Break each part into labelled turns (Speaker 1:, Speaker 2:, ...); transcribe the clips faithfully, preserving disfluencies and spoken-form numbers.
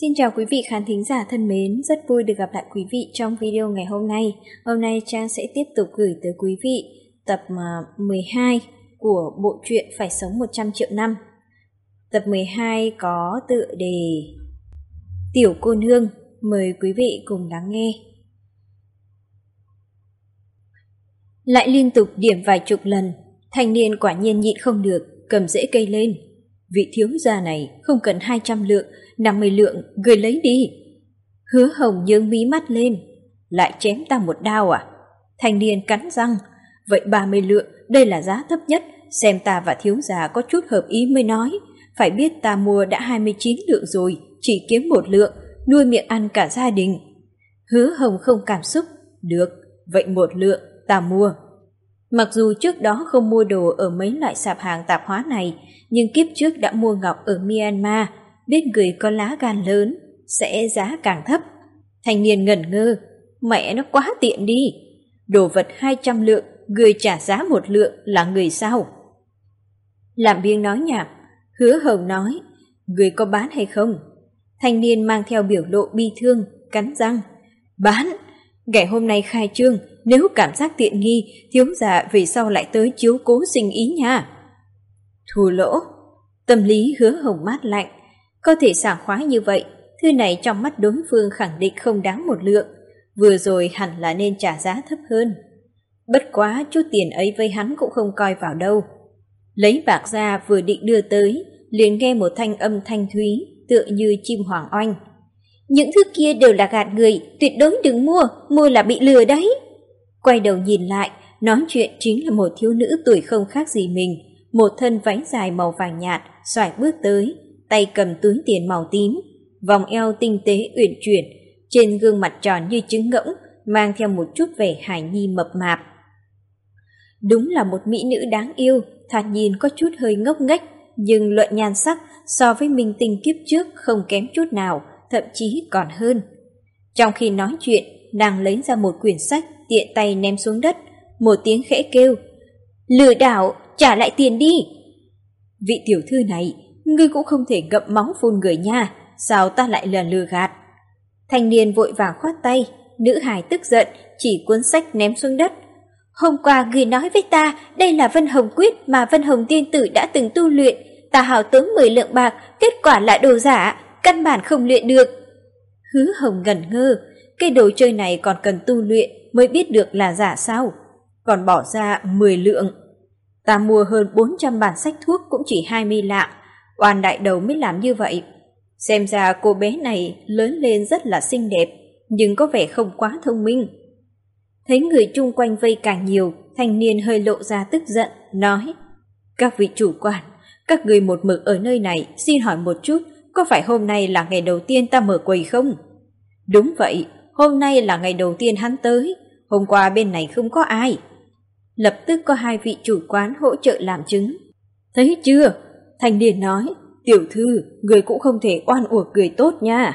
Speaker 1: Xin chào quý vị khán thính giả thân mến, rất vui được gặp lại quý vị trong video ngày hôm nay. Hôm nay Trang sẽ tiếp tục gửi tới quý vị tập mười hai của bộ truyện Phải sống một trăm triệu năm. Tập mười hai có tựa đề Tiểu cô nương, mời quý vị cùng lắng nghe. Lại liên tục điểm vài chục lần, thanh niên quả nhiên nhịn không được, cầm rễ cây lên. Vị thiếu gia này không cần hai trăm lượng, năm mươi lượng, gửi lấy đi. Hứa Hồng nhướng mí mắt lên. Lại chém ta một đao à? Thanh niên cắn răng. Vậy ba mươi lượng, đây là giá thấp nhất, xem ta và thiếu gia có chút hợp ý mới nói. Phải biết ta mua đã hai mươi chín lượng rồi, chỉ kiếm một lượng, nuôi miệng ăn cả gia đình. Hứa Hồng không cảm xúc. Được, vậy một lượng, ta mua. Mặc dù trước đó không mua đồ ở mấy loại sạp hàng tạp hóa này, nhưng kiếp trước đã mua ngọc ở Myanmar, biết người có lá gan lớn, sẽ giá càng thấp. Thanh niên ngẩn ngơ, mẹ nó quá tiện đi. Đồ vật hai trăm lượng, người trả giá một lượng là người sao? Làm biếng nói nhảm, Hứa Hồng nói, người có bán hay không? Thanh niên mang theo biểu lộ bi thương, cắn răng. Bán, ngày hôm nay khai trương, nếu cảm giác tiện nghi, thiếu gia về sau lại tới chiếu cố sinh ý nha. Thua lỗ, tâm lý Hứa Hồng mát lạnh, có thể sảng khoái như vậy, thứ này trong mắt đối phương khẳng định không đáng một lượng, vừa rồi hẳn là nên trả giá thấp hơn. Bất quá chút tiền ấy với hắn cũng không coi vào đâu. Lấy bạc ra vừa định đưa tới, liền nghe một thanh âm thanh thúy, tựa như chim hoàng oanh. Những thứ kia đều là gạt người, tuyệt đối đừng mua, mua là bị lừa đấy. Quay đầu nhìn lại, nói chuyện chính là một thiếu nữ tuổi không khác gì mình, một thân váy dài màu vàng nhạt, xoải bước tới, tay cầm túi tiền màu tím, vòng eo tinh tế uyển chuyển, trên gương mặt tròn như trứng ngỗng, mang theo một chút vẻ hài nhi mập mạp. Đúng là một mỹ nữ đáng yêu, thoạt nhìn có chút hơi ngốc nghếch, nhưng luận nhan sắc so với minh tinh kiếp trước không kém chút nào, thậm chí còn hơn. Trong khi nói chuyện, nàng lấy ra một quyển sách, tiện tay ném xuống đất, một tiếng khẽ kêu, lừa đảo, trả lại tiền đi. Vị tiểu thư này, ngươi cũng không thể ngậm máu phun người nha, sao ta lại là lừa gạt? Thanh niên vội vàng khoát tay, nữ hài tức giận, chỉ cuốn sách ném xuống đất. Hôm qua ngươi nói với ta, đây là Vân Hồng Quyết mà Vân Hồng tiên tử đã từng tu luyện, ta hao tốn mười lượng bạc, kết quả là đồ giả, căn bản không luyện được. Hứa Hồng ngẩn ngơ, cái đồ chơi này còn cần tu luyện mới biết được là giả sao? Còn bỏ ra mười lượng. Ta mua hơn bốn trăm bản sách thuốc cũng chỉ hai mươi lạng, oan đại đầu mới làm như vậy. Xem ra cô bé này lớn lên rất là xinh đẹp, nhưng có vẻ không quá thông minh. Thấy người chung quanh vây càng nhiều, thanh niên hơi lộ ra tức giận, nói, các vị chủ quản, các người một mực ở nơi này, xin hỏi một chút, có phải hôm nay là ngày đầu tiên ta mở quầy không? Đúng vậy, hôm nay là ngày đầu tiên hắn tới, hôm qua bên này không có ai. Lập tức có hai vị chủ quán hỗ trợ làm chứng. Thấy chưa? Thanh niên nói, tiểu thư, người cũng không thể oan uổng người tốt nha.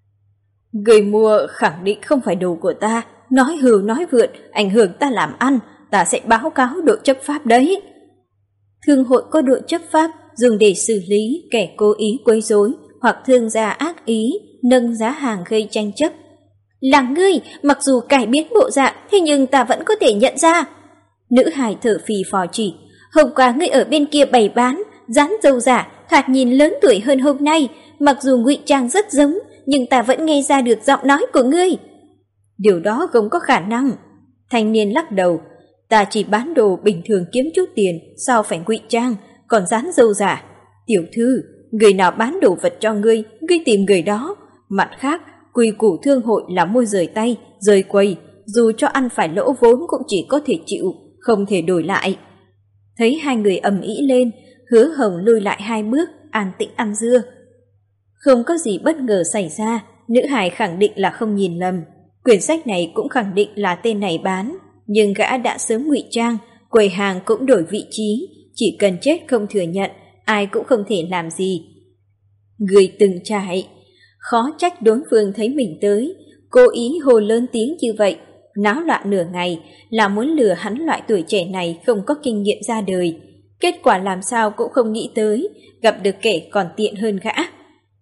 Speaker 1: Người mua khẳng định không phải đồ của ta, nói hưu nói vượt, ảnh hưởng ta làm ăn, ta sẽ báo cáo đội chấp pháp đấy. Thương hội có đội chấp pháp dùng để xử lý kẻ cố ý quấy rối hoặc thương gia ác ý, nâng giá hàng gây tranh chấp. Là ngươi, mặc dù cải biến bộ dạng, thế nhưng ta vẫn có thể nhận ra. Nữ hài thở phì phò chỉ, hôm qua ngươi ở bên kia bày bán, dán dâu giả, thoạt nhìn lớn tuổi hơn hôm nay, mặc dù ngụy trang rất giống, nhưng ta vẫn nghe ra được giọng nói của ngươi. Điều đó không có khả năng. Thanh niên lắc đầu, ta chỉ bán đồ bình thường kiếm chút tiền, sao phải ngụy trang, còn dán dâu giả. Tiểu thư, người nào bán đồ vật cho ngươi, ngươi tìm người đó. Mặt khác, quy củ thương hội là môi rời tay, rời quầy, dù cho ăn phải lỗ vốn cũng chỉ có thể chịu, không thể đổi lại. Thấy hai người ầm ĩ lên, Hứa Hồng lùi lại hai bước, an tĩnh ăn dưa. Không có gì bất ngờ xảy ra, nữ hài khẳng định là không nhìn lầm. Quyển sách này cũng khẳng định là tên này bán, nhưng gã đã sớm ngụy trang, quầy hàng cũng đổi vị trí, chỉ cần chết không thừa nhận, ai cũng không thể làm gì. Người từng trải, khó trách đối phương thấy mình tới, cố ý hô lớn tiếng như vậy, náo loạn nửa ngày là muốn lừa hắn loại tuổi trẻ này không có kinh nghiệm ra đời. Kết quả làm sao cũng không nghĩ tới, gặp được kẻ còn tiện hơn gã.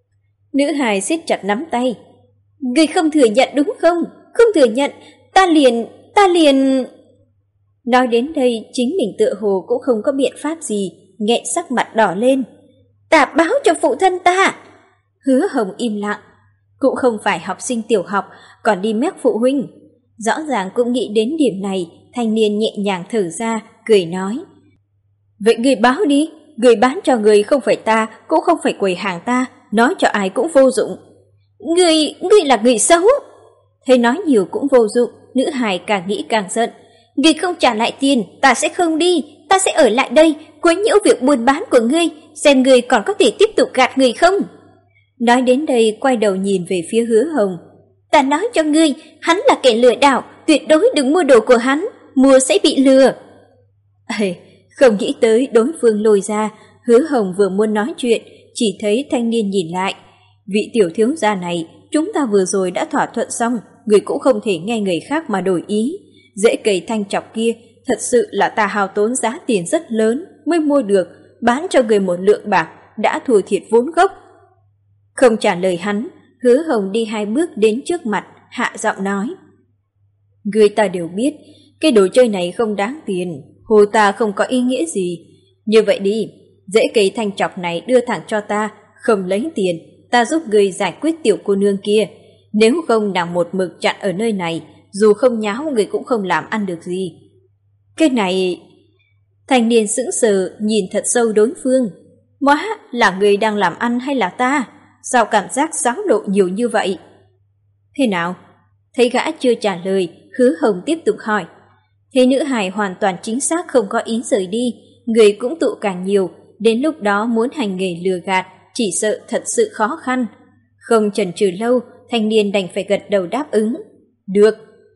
Speaker 1: Nữ hài siết chặt nắm tay. Người không thừa nhận đúng không? Không thừa nhận, ta liền, ta liền... Nói đến đây chính mình tựa hồ cũng không có biện pháp gì, nghẹn sắc mặt đỏ lên. Ta báo cho phụ thân ta. Hứa Hồng im lặng. Cũng không phải học sinh tiểu học, còn đi mét phụ huynh. Rõ ràng cũng nghĩ đến điểm này, thanh niên nhẹ nhàng thở ra, cười nói. Vậy người báo đi, người bán cho người không phải ta, cũng không phải quầy hàng ta, nói cho ai cũng vô dụng. Người, người là người xấu. Thấy nói nhiều cũng vô dụng, nữ hài càng nghĩ càng giận. Người không trả lại tiền, ta sẽ không đi, ta sẽ ở lại đây, quấy nhiễu việc buôn bán của ngươi, xem ngươi còn có thể tiếp tục gạt người không. Nói đến đây quay đầu nhìn về phía Hứa Hồng. Ta nói cho ngươi, hắn là kẻ lừa đảo, tuyệt đối đừng mua đồ của hắn, mua sẽ bị lừa. Ê, không nghĩ tới đối phương lôi ra, Hứa Hồng vừa muốn nói chuyện, chỉ thấy thanh niên nhìn lại. Vị tiểu thiếu gia này, chúng ta vừa rồi đã thỏa thuận xong, người cũng không thể nghe người khác mà đổi ý. Rễ cây thanh chọc kia, thật sự là ta hao tốn giá tiền rất lớn mới mua được, bán cho người một lượng bạc, đã thua thiệt vốn gốc. Không trả lời hắn, Hứa Hồng đi hai bước đến trước mặt, hạ giọng nói. Người ta đều biết, cái đồ chơi này không đáng tiền, hồ ta không có ý nghĩa gì. Như vậy đi, rễ cây thanh chọc này đưa thẳng cho ta, không lấy tiền, ta giúp người giải quyết tiểu cô nương kia. Nếu không nàng một mực chặn ở nơi này, dù không nháo người cũng không làm ăn được gì. Cái này... Thanh niên sững sờ nhìn thật sâu đối phương. Móa, là người đang làm ăn hay là ta? Sao cảm giác xáo lộ nhiều như vậy? Thế nào? Thấy gã chưa trả lời, Hứa Hồng tiếp tục hỏi. Thế nữ hài hoàn toàn chính xác không có ý rời đi, người cũng tụ càng nhiều, đến lúc đó muốn hành nghề lừa gạt, chỉ sợ thật sự khó khăn. Không chần chừ lâu, thanh niên đành phải gật đầu đáp ứng. Được.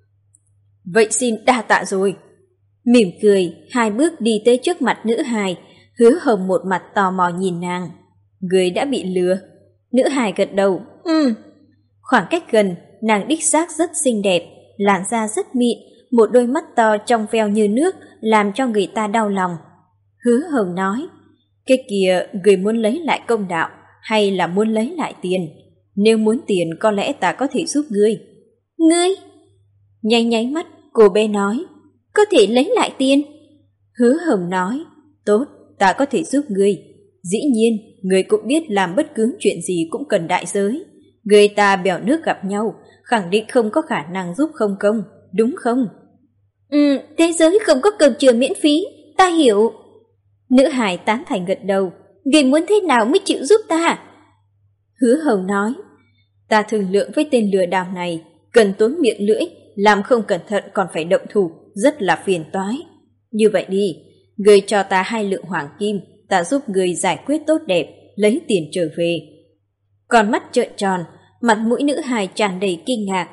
Speaker 1: Vậy xin đa tạ rồi. Mỉm cười, hai bước đi tới trước mặt nữ hài, Hứa Hồng một mặt tò mò nhìn nàng. Người đã bị lừa. Nữ hài gật đầu. Ừ. Khoảng cách gần, nàng đích xác rất xinh đẹp, làn da rất mịn, một đôi mắt to trong veo như nước, làm cho người ta đau lòng. Hứa Hồng nói, cái kia người muốn lấy lại công đạo, hay là muốn lấy lại tiền? Nếu muốn tiền có lẽ ta có thể giúp ngươi. Ngươi? Nháy nháy mắt, cô bé nói, có thể lấy lại tiền? Hứa Hồng nói, tốt, ta có thể giúp ngươi. Dĩ nhiên, ngươi cũng biết làm bất cứ chuyện gì cũng cần đại giới. Người ta bèo nước gặp nhau, khẳng định không có khả năng giúp không công, đúng không? Ừ, thế giới không có cơm trưa miễn phí, ta hiểu. Nữ hài tán thành gật đầu, người muốn thế nào mới chịu giúp ta? Hứa Hồng nói, ta thương lượng với tên lừa đảo này, cần tốn miệng lưỡi, làm không cẩn thận còn phải động thủ, rất là phiền toái. Như vậy đi, người cho ta hai lượng hoàng kim, ta giúp người giải quyết tốt đẹp, lấy tiền trở về. Con mắt trợn tròn, mặt mũi nữ hài tràn đầy kinh ngạc.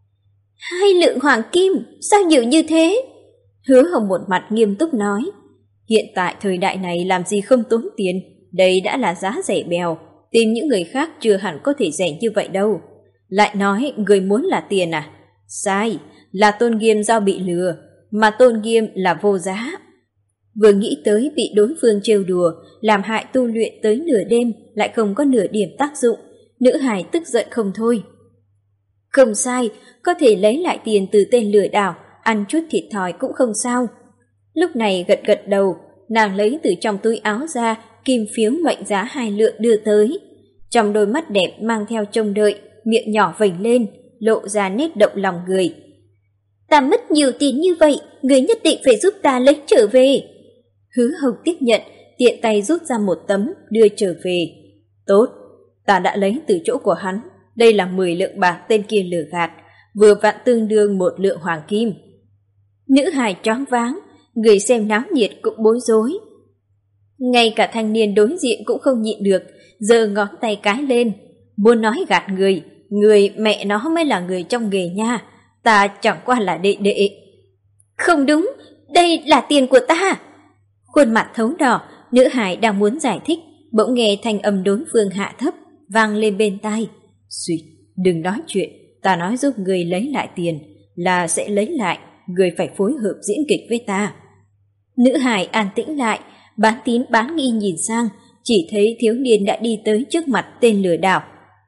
Speaker 1: Hai lượng hoàng kim, sao nhiều như thế? Hứa Hồng một mặt nghiêm túc nói, hiện tại thời đại này làm gì không tốn tiền, đây đã là giá rẻ bèo, tìm những người khác chưa hẳn có thể rẻ như vậy đâu. Lại nói người muốn là tiền à? Sai, là tôn nghiêm do bị lừa, mà tôn nghiêm là vô giá. Vừa nghĩ tới bị đối phương trêu đùa, làm hại tu luyện tới nửa đêm lại không có nửa điểm tác dụng, nữ hài tức giận không thôi. Không sai, có thể lấy lại tiền từ tên lừa đảo, ăn chút thịt thòi cũng không sao. Lúc này gật gật đầu, nàng lấy từ trong túi áo ra kim phiếu mệnh giá hai lượng đưa tới. Trong đôi mắt đẹp mang theo trông đợi, miệng nhỏ vểnh lên, lộ ra nét động lòng người. Ta mất nhiều tiền như vậy, người nhất định phải giúp ta lấy trở về. Hứa Hồng tiếp nhận, tiện tay rút ra một tấm, đưa trở về. Tốt, ta đã lấy từ chỗ của hắn, đây là mười lượng bạc tên kia lừa gạt, vừa vặn tương đương một lượng hoàng kim. Nữ hài choáng váng, người xem náo nhiệt cũng bối rối. Ngay cả thanh niên đối diện cũng không nhịn được, giơ ngón tay cái lên, muốn nói gạt người, người mẹ nó mới là người trong nghề nha, ta chẳng qua là đệ đệ. Không đúng, đây là tiền của ta. Khuôn mặt thấu đỏ, nữ hài đang muốn giải thích, bỗng nghe thanh âm đối phương hạ thấp, vang lên bên tai. Xuyệt, đừng nói chuyện, ta nói giúp người lấy lại tiền, là sẽ lấy lại, người phải phối hợp diễn kịch với ta. Nữ hài an tĩnh lại, bán tín bán nghi nhìn sang, chỉ thấy thiếu niên đã đi tới trước mặt tên lừa đảo.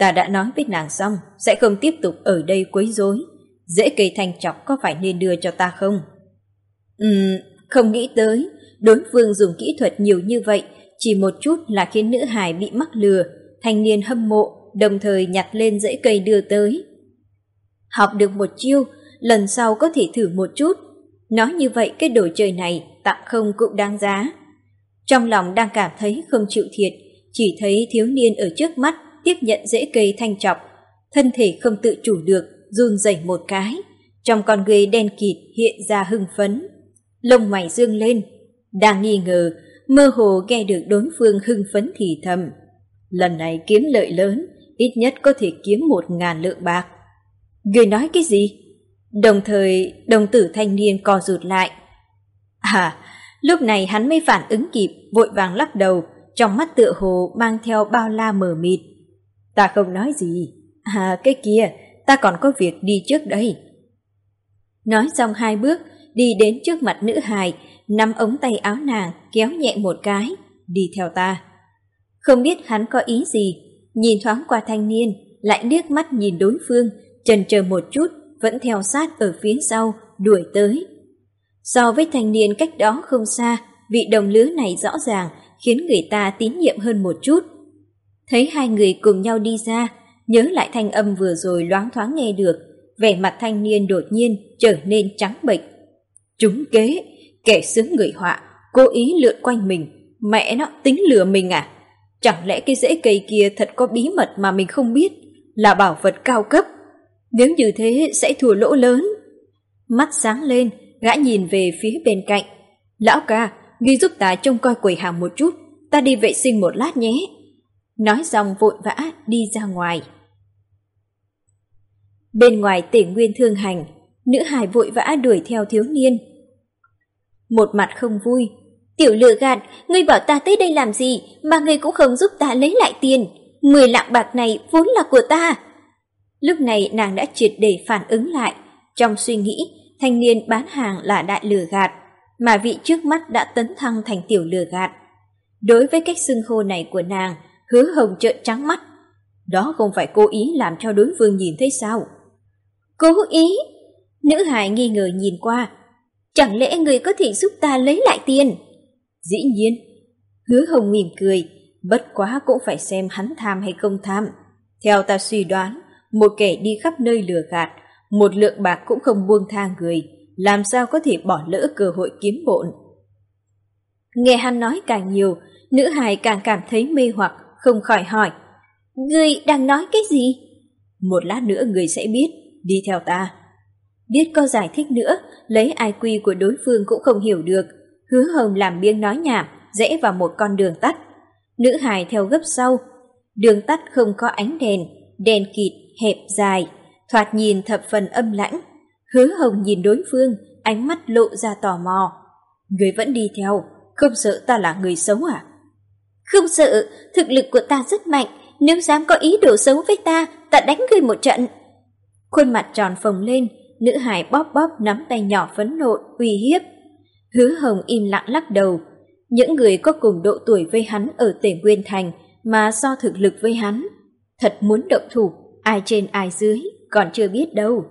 Speaker 1: Ta đã nói với nàng xong, sẽ không tiếp tục ở đây quấy rối. Rễ cây thanh chọc có phải nên đưa cho ta không? Ừm, không nghĩ tới, đối phương dùng kỹ thuật nhiều như vậy, chỉ một chút là khiến nữ hài bị mắc lừa. Thanh niên hâm mộ, đồng thời nhặt lên rễ cây đưa tới. Học được một chiêu, lần sau có thể thử một chút. Nói như vậy cái đồ chơi này tặng không cũng đáng giá. Trong lòng đang cảm thấy không chịu thiệt, chỉ thấy thiếu niên ở trước mắt tiếp nhận rễ cây thanh chọc, thân thể không tự chủ được, run rẩy một cái, trong con người đen kịt hiện ra hưng phấn. Lông mày dương lên, đang nghi ngờ, mơ hồ nghe được đối phương hưng phấn thì thầm. Lần này kiếm lợi lớn, ít nhất có thể kiếm một ngàn lượng bạc. Người nói cái gì? Đồng thời, đồng tử thanh niên co rụt lại. À, lúc này hắn mới phản ứng kịp, vội vàng lắc đầu, trong mắt tựa hồ mang theo bao la mờ mịt. Ta không nói gì. À, cái kia, ta còn có việc đi trước đây. Nói xong hai bước, đi đến trước mặt nữ hài, nắm ống tay áo nàng, kéo nhẹ một cái, đi theo ta. Không biết hắn có ý gì, nhìn thoáng qua thanh niên, lại liếc mắt nhìn đối phương, chần chờ một chút, vẫn theo sát ở phía sau, đuổi tới. So với thanh niên cách đó không xa, vị đồng lứa này rõ ràng khiến người ta tín nhiệm hơn một chút. Thấy hai người cùng nhau đi ra, nhớ lại thanh âm vừa rồi loáng thoáng nghe được, vẻ mặt thanh niên đột nhiên trở nên trắng bệch. Trúng kế, kẻ xướng người họa, cố ý lượn quanh mình, mẹ nó tính lừa mình à? Chẳng lẽ cái rễ cây kia thật có bí mật mà mình không biết, là bảo vật cao cấp? Nếu như thế sẽ thua lỗ lớn. Mắt sáng lên, gã nhìn về phía bên cạnh. Lão ca, ngươi giúp ta trông coi quầy hàng một chút, ta đi vệ sinh một lát nhé. Nói xong vội vã đi ra ngoài. Bên ngoài Tể Nguyên thương hành, nữ hài vội vã đuổi theo thiếu niên. Một mặt không vui. Tiểu lừa gạt, ngươi bảo ta tới đây làm gì mà ngươi cũng không giúp ta lấy lại tiền. Mười lạng bạc này vốn là của ta. Lúc này nàng đã triệt để phản ứng lại. Trong suy nghĩ, thanh niên bán hàng là đại lừa gạt, mà vị trước mắt đã tấn thăng thành tiểu lừa gạt. Đối với cách xưng hô này của nàng, Hứa Hồng trợn trắng mắt. Đó không phải cố ý làm cho đối phương nhìn thấy sao? Cố ý? Nữ hài nghi ngờ nhìn qua. Chẳng lẽ người có thể giúp ta lấy lại tiền? Dĩ nhiên. Hứa Hồng mỉm cười, bất quá cũng phải xem hắn tham hay không tham. Theo ta suy đoán, một kẻ đi khắp nơi lừa gạt, một lượng bạc cũng không buông tha người, làm sao có thể bỏ lỡ cơ hội kiếm bộn. Nghe hắn nói càng nhiều, nữ hài càng cảm thấy mê hoặc, không khỏi hỏi. Ngươi đang nói cái gì? Một lát nữa ngươi sẽ biết, đi theo ta. Biết có giải thích nữa, lấy ai quy của đối phương cũng không hiểu được. Hứa Hồng làm biếng nói nhảm, rẽ vào một con đường tắt. Nữ hài theo gấp sau. Đường tắt không có ánh đèn, đèn kịt, hẹp dài, thoạt nhìn thập phần âm lãnh. Hứa Hồng nhìn đối phương, ánh mắt lộ ra tò mò. Người vẫn đi theo, không sợ ta là người xấu à? Không sợ, thực lực của ta rất mạnh, nếu dám có ý đồ xấu với ta, ta đánh ngươi một trận. Khuôn mặt tròn phồng lên, nữ hài bóp bóp nắm tay nhỏ phẫn nộ, uy hiếp. Hứa Hồng im lặng lắc đầu. Những người có cùng độ tuổi với hắn ở Tể Nguyên Thành mà so thực lực với hắn, thật muốn động thủ, ai trên ai dưới, còn chưa biết đâu.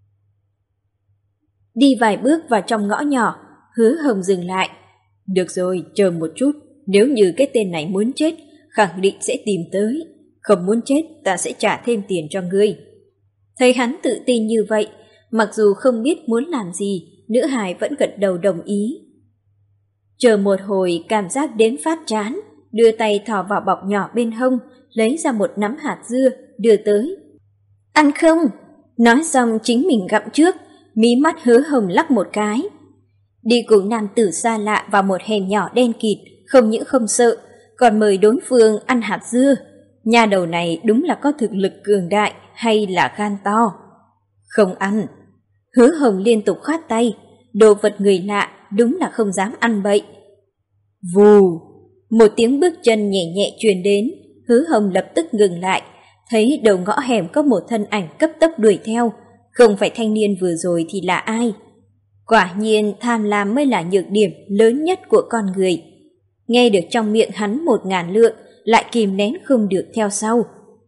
Speaker 1: Đi vài bước vào trong ngõ nhỏ, Hứa Hồng dừng lại. Được rồi, chờ một chút, nếu như cái tên này muốn chết, khẳng định sẽ tìm tới. Không muốn chết, ta sẽ trả thêm tiền cho ngươi. Thấy hắn tự tin như vậy, mặc dù không biết muốn làm gì, nữ hài vẫn gật đầu đồng ý. Chờ một hồi cảm giác đến phát chán, đưa tay thò vào bọc nhỏ bên hông, lấy ra một nắm hạt dưa, đưa tới. Ăn không? Nói xong chính mình gặm trước, mí mắt Hứa Hồng lắc một cái. Đi cùng nam tử xa lạ vào một hẻm nhỏ đen kịt, không những không sợ, còn mời đối phương ăn hạt dưa. Nhà đầu này đúng là có thực lực cường đại hay là gan to? Không ăn. Hứa Hồng liên tục khoát tay, đồ vật người lạ đúng là không dám ăn bậy. Vù, một tiếng bước chân nhẹ nhẹ truyền đến, Hứa Hồng lập tức ngừng lại, thấy đầu ngõ hẻm có một thân ảnh cấp tốc đuổi theo, không phải thanh niên vừa rồi thì là ai? Quả nhiên tham lam mới là nhược điểm lớn nhất của con người. Nghe được trong miệng hắn một ngàn lượng, lại kìm nén không được theo sau.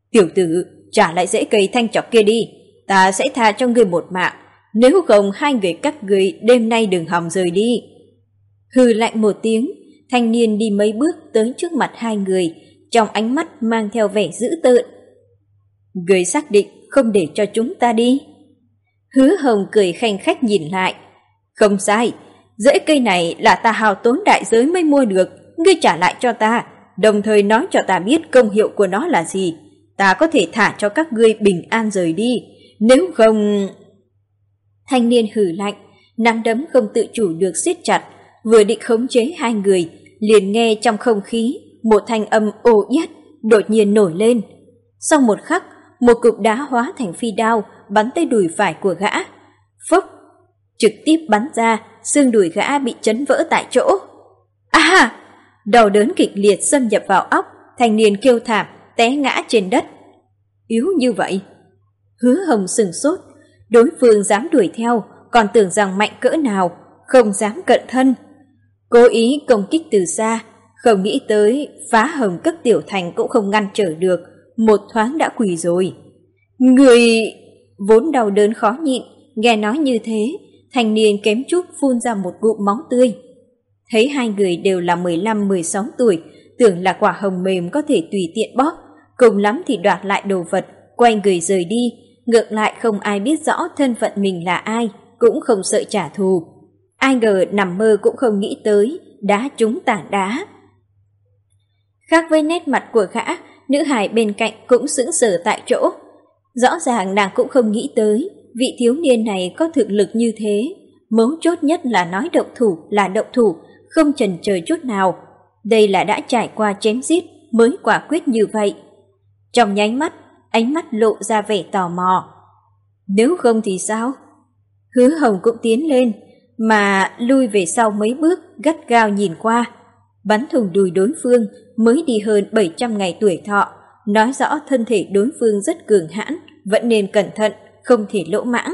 Speaker 1: Tiểu tử, trả lại rễ cây thanh chọc kia đi, ta sẽ tha cho ngươi một mạng, nếu không hai người các ngươi đêm nay đừng hòng rời đi. Hừ lạnh một tiếng, thanh niên đi mấy bước tới trước mặt hai người, trong ánh mắt mang theo vẻ dữ tợn. Ngươi xác định không để cho chúng ta đi? Hứa Hồng cười khanh khách nhìn lại. Không sai, rễ cây này là ta hao tốn đại giới mới mua được, ngươi trả lại cho ta, đồng thời nói cho ta biết công hiệu của nó là gì. Ta có thể thả cho các ngươi bình an rời đi, nếu không... Thanh niên hừ lạnh, nắm đấm không tự chủ được siết chặt, vừa định khống chế hai người, liền nghe trong không khí một thanh âm ồ yết đột nhiên nổi lên. Sau một khắc, một cục đá hóa thành phi đao bắn tới đùi phải của gã. Phốc, trực tiếp bắn ra, xương đùi gã bị chấn vỡ tại chỗ. À! Đau đớn kịch liệt xâm nhập vào óc, thanh niên kêu thảm, té ngã trên đất. Yếu như vậy? Hứa Hồng sừng sốt, đối phương dám đuổi theo, còn tưởng rằng mạnh cỡ nào, không dám cận thân. Cố ý công kích từ xa, không nghĩ tới phá hồng cấp tiểu thành cũng không ngăn trở được, một thoáng đã quỳ rồi. Người... Vốn đau đớn khó nhịn, nghe nói như thế, thanh niên kém chút phun ra một ngụm máu tươi. Thấy hai người đều là mười lăm mười sáu tuổi, tưởng là quả hồng mềm có thể tùy tiện bóp, cùng lắm thì đoạt lại đồ vật, quay người rời đi, ngược lại không ai biết rõ thân phận mình là ai, cũng không sợ trả thù. Ai ngờ nằm mơ cũng không nghĩ tới, đá trúng tảng đá. Khác với nét mặt của gã, nữ hài bên cạnh cũng sững sờ tại chỗ. Rõ ràng nàng cũng không nghĩ tới, vị thiếu niên này có thực lực như thế. Mấu chốt nhất là nói động thủ là động thủ, không chần chờ chút nào. Đây là đã trải qua chém giết mới quả quyết như vậy. Trong nháy mắt, ánh mắt lộ ra vẻ tò mò. Nếu không thì sao? Hứa Hồng cũng tiến lên, mà lui về sau mấy bước, gắt gao nhìn qua. Bắn thủng đùi đối phương mới đi hơn bảy trăm ngày tuổi thọ, nói rõ thân thể đối phương rất cường hãn, vẫn nên cẩn thận, không thể lỗ mãng.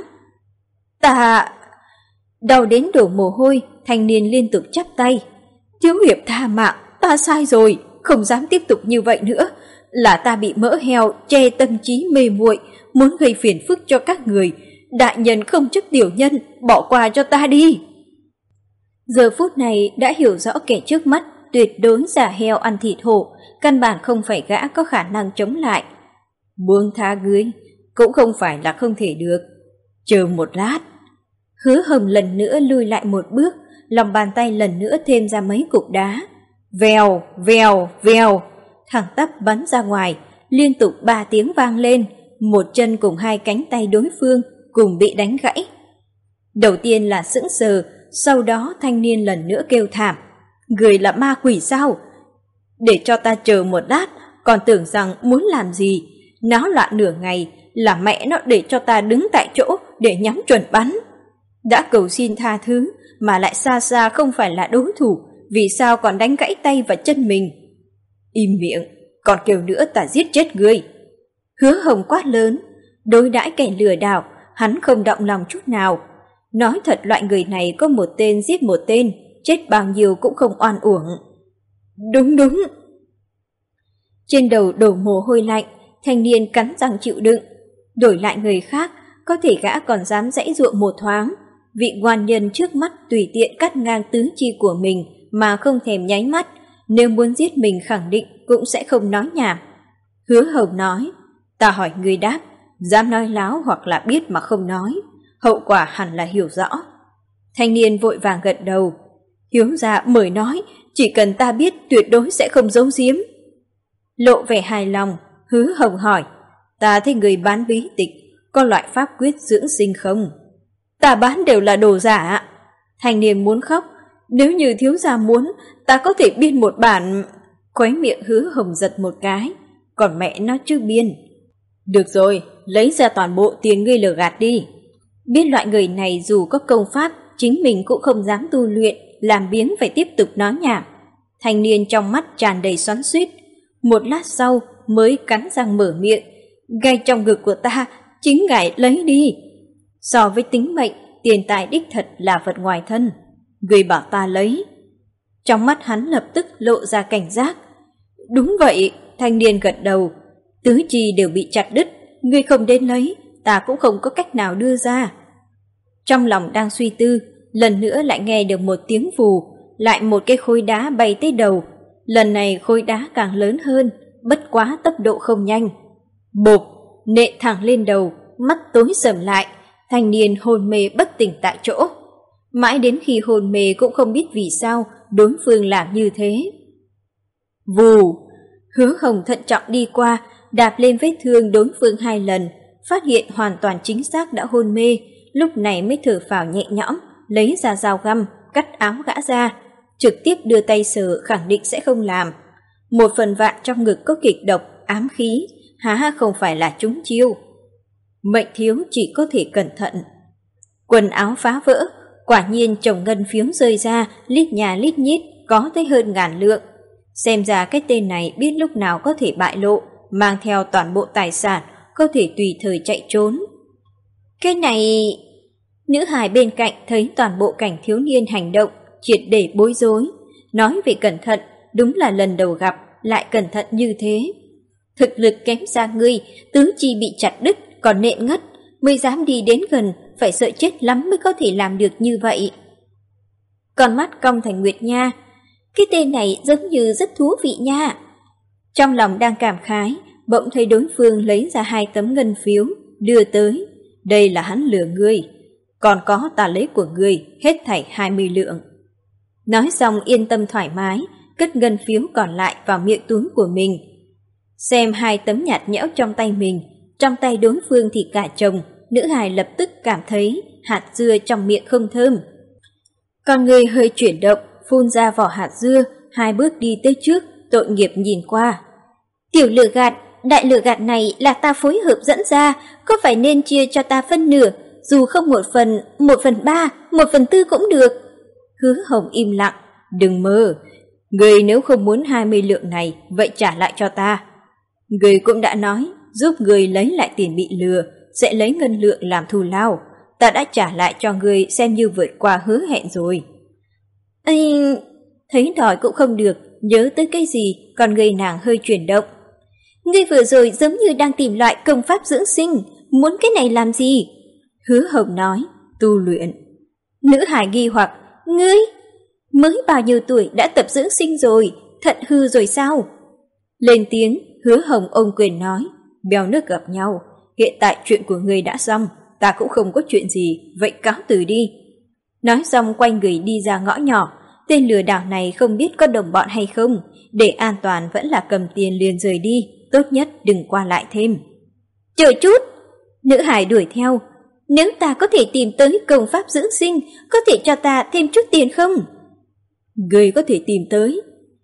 Speaker 1: Ta... Đau đến đổ mồ hôi, thanh niên liên tục chắp tay. Thiếu hiệp tha mạng, ta sai rồi, không dám tiếp tục như vậy nữa. Là ta bị mỡ heo che tâm trí mê muội, muốn gây phiền phức cho các người. Đại nhân không chức tiểu nhân, bỏ qua cho ta đi. Giờ phút này đã hiểu rõ kẻ trước mắt tuyệt đối giả heo ăn thịt hổ, căn bản không phải gã có khả năng chống lại. Buông tha ngươi cũng không phải là không thể được. Chờ một lát. Hứa Hồng lần nữa lui lại một bước, lòng bàn tay lần nữa thêm ra mấy cục đá. Vèo, vèo, vèo, thẳng tắp bắn ra ngoài, liên tục ba tiếng vang lên, một chân cùng hai cánh tay đối phương cùng bị đánh gãy. Đầu tiên là sững sờ, sau đó thanh niên lần nữa kêu thảm. Người là ma quỷ sao? Để cho ta chờ một lát, còn tưởng rằng muốn làm gì. Náo loạn nửa ngày là mẹ nó để cho ta đứng tại chỗ để nhắm chuẩn bắn. Đã cầu xin tha thứ mà lại xa xa không phải là đối thủ, vì sao còn đánh gãy tay và chân mình? Im miệng, còn kêu nữa ta giết chết ngươi. Hứa Hồng quát lớn, đối đãi kẻ lừa đảo, hắn không động lòng chút nào. Nói thật, loại người này có một tên giết một tên, chết bao nhiêu cũng không oan uổng. Đúng đúng. Trên đầu đổ mồ hôi lạnh, thanh niên cắn răng chịu đựng. Đổi lại người khác, có thể gã còn dám giãy giụa một thoáng. Vị ngoan nhân trước mắt tùy tiện cắt ngang tứ chi của mình mà không thèm nháy mắt, nếu muốn giết mình khẳng định cũng sẽ không nói nhảm. Hứa Hồng nói, ta hỏi người đáp, dám nói láo hoặc là biết mà không nói, hậu quả hẳn là hiểu rõ. Thanh niên vội vàng gật đầu, hiếu gia mời nói, chỉ cần ta biết tuyệt đối sẽ không giấu giếm. Lộ vẻ hài lòng, Hứa Hồng hỏi, ta thấy người bán bí tịch, có loại pháp quyết dưỡng sinh không? Ta bán đều là đồ giả. Thanh niên muốn khóc, nếu như thiếu gia muốn, ta có thể biên một bản. Khóe miệng Hứa Hồng giật một cái, còn mẹ nó chứ biên. Được rồi, lấy ra toàn bộ tiền ngươi lừa gạt đi. Biết loại người này dù có công pháp, chính mình cũng không dám tu luyện, làm biếng phải tiếp tục nói nhảm. Thanh niên trong mắt tràn đầy xoắn xuýt, một lát sau mới cắn răng mở miệng, gai trong ngực của ta, chính ngài lấy đi. So với tính mệnh, tiền tài đích thật là vật ngoài thân. Người bảo ta lấy. Trong mắt hắn lập tức lộ ra cảnh giác. Đúng vậy, thanh niên gật đầu. Tứ chi đều bị chặt đứt, ngươi không đến lấy, ta cũng không có cách nào đưa ra. Trong lòng đang suy tư, lần nữa lại nghe được một tiếng vù, lại một cái khối đá bay tới đầu. Lần này khối đá càng lớn hơn, bất quá tốc độ không nhanh. Bộp, nện thẳng lên đầu, mắt tối sầm lại, thanh niên hôn mê bất tỉnh tại chỗ. Mãi đến khi hôn mê cũng không biết vì sao đối phương làm như thế. Vù, Hứa Hồng thận trọng đi qua, đạp lên vết thương đối phương hai lần, phát hiện hoàn toàn chính xác đã hôn mê, lúc này mới thở phào nhẹ nhõm, lấy ra dao găm, cắt áo gã ra, trực tiếp đưa tay sờ khẳng định sẽ không làm. Một phần vạn trong ngực có kịch độc, ám khí, há không phải là trúng chiêu. Mệnh thiếu chỉ có thể cẩn thận. Quần áo phá vỡ, quả nhiên chồng ngân phiếu rơi ra, lít nhà lít nhít, có tới hơn ngàn lượng. Xem ra cái tên này biết lúc nào có thể bại lộ, mang theo toàn bộ tài sản, có thể tùy thời chạy trốn. Cái này... Nữ hài bên cạnh thấy toàn bộ cảnh thiếu niên hành động, triệt để bối rối. Nói về cẩn thận, đúng là lần đầu gặp, lại cẩn thận như thế. Thực lực kém xa ngươi, tứ chi bị chặt đứt, còn nện ngất, mới dám đi đến gần, phải sợ chết lắm mới có thể làm được như vậy. Con mắt cong thành nguyệt nha, cái tên này giống như rất thú vị nha. Trong lòng đang cảm khái, bỗng thấy đối phương lấy ra hai tấm ngân phiếu, đưa tới. Đây là hắn lừa ngươi, còn có ta lấy của ngươi, hết thảy hai mươi lượng. Nói xong yên tâm thoải mái, cất ngân phiếu còn lại vào miệng túi của mình. Xem hai tấm nhạt nhẽo trong tay mình, trong tay đối phương thì cả chồng, nữ hài lập tức cảm thấy hạt dưa trong miệng không thơm. Con người hơi chuyển động, phun ra vỏ hạt dưa, hai bước đi tới trước, tội nghiệp nhìn qua. Tiểu lừa gạt, đại lừa gạt này là ta phối hợp dẫn ra, có phải nên chia cho ta phân nửa, dù không một phần, một phần ba, một phần tư cũng được. Hứa Hồng im lặng, đừng mơ, người nếu không muốn hai mươi lượng này, vậy trả lại cho ta. Người cũng đã nói, giúp người lấy lại tiền bị lừa, sẽ lấy ngân lượng làm thù lao. Ta đã trả lại cho người xem như vượt qua hứa hẹn rồi. Anh... Thấy đòi cũng không được, nhớ tới cái gì, còn người nàng hơi chuyển động. Ngươi vừa rồi giống như đang tìm loại công pháp dưỡng sinh, muốn cái này làm gì? Hứa Hồng nói, tu luyện. Nữ hài nghi hoặc, ngươi mới bao nhiêu tuổi đã tập dưỡng sinh rồi, thận hư rồi sao? Lên tiếng, Hứa Hồng ôm quyền nói, bèo nước gặp nhau, hiện tại chuyện của ngươi đã xong, ta cũng không có chuyện gì, vậy cáo từ đi. Nói xong quay người đi ra ngõ nhỏ, tên lừa đảo này không biết có đồng bọn hay không, để an toàn vẫn là cầm tiền liền rời đi, tốt nhất đừng qua lại thêm. Chờ chút, nữ hải đuổi theo, nếu ta có thể tìm tới công pháp dưỡng sinh, có thể cho ta thêm chút tiền không? Người có thể tìm tới.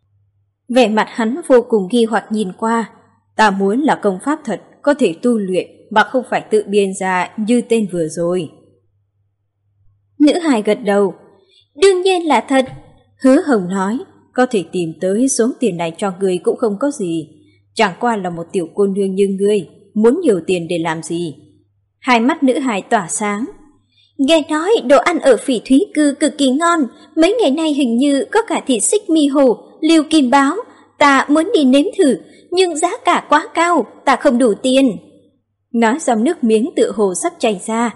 Speaker 1: Vẻ mặt hắn vô cùng nghi hoặc nhìn qua, ta muốn là công pháp thật, có thể tu luyện mà không phải tự biên ra như tên vừa rồi. Nữ hài gật đầu, đương nhiên là thật. Hứa Hồng nói, có thể tìm tới số tiền này cho ngươi cũng không có gì, chẳng qua là một tiểu cô nương như ngươi, muốn nhiều tiền để làm gì? Hai mắt nữ hài tỏa sáng. Nghe nói đồ ăn ở Phỉ Thúy Cư cực kỳ ngon, mấy ngày nay hình như có cả thịt xích mi hồ, liêu kim báo, ta muốn đi nếm thử, nhưng giá cả quá cao, ta không đủ tiền. Nói xong nước miếng tựa hồ sắp chảy ra.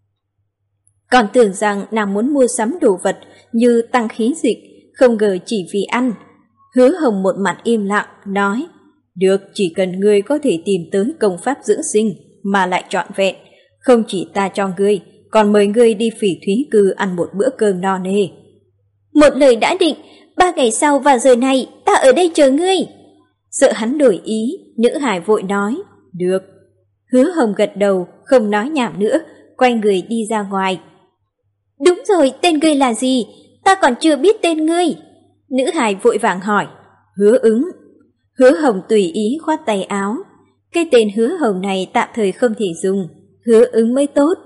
Speaker 1: Còn tưởng rằng nàng muốn mua sắm đồ vật như tăng khí dịch, không ngờ chỉ vì ăn. Hứa Hồng một mặt im lặng, nói, được, chỉ cần ngươi có thể tìm tới công pháp dưỡng sinh mà lại trọn vẹn, không chỉ ta cho ngươi, còn mời ngươi đi Phỉ Thúy Cư ăn một bữa cơm no nê. Một lời đã định, ba ngày sau vào giờ này ta ở đây chờ ngươi. Sợ hắn đổi ý, nữ hài vội nói, được. Hứa Hồng gật đầu, không nói nhảm nữa, quay người đi ra ngoài. Đúng rồi, tên ngươi là gì? Ta còn chưa biết tên ngươi. Nữ hài vội vàng hỏi. Hứa Ứng. Hứa Hồng tùy ý khoát tay áo. Cái tên Hứa Hồng này tạm thời không thể dùng, Hứa Ứng mới tốt.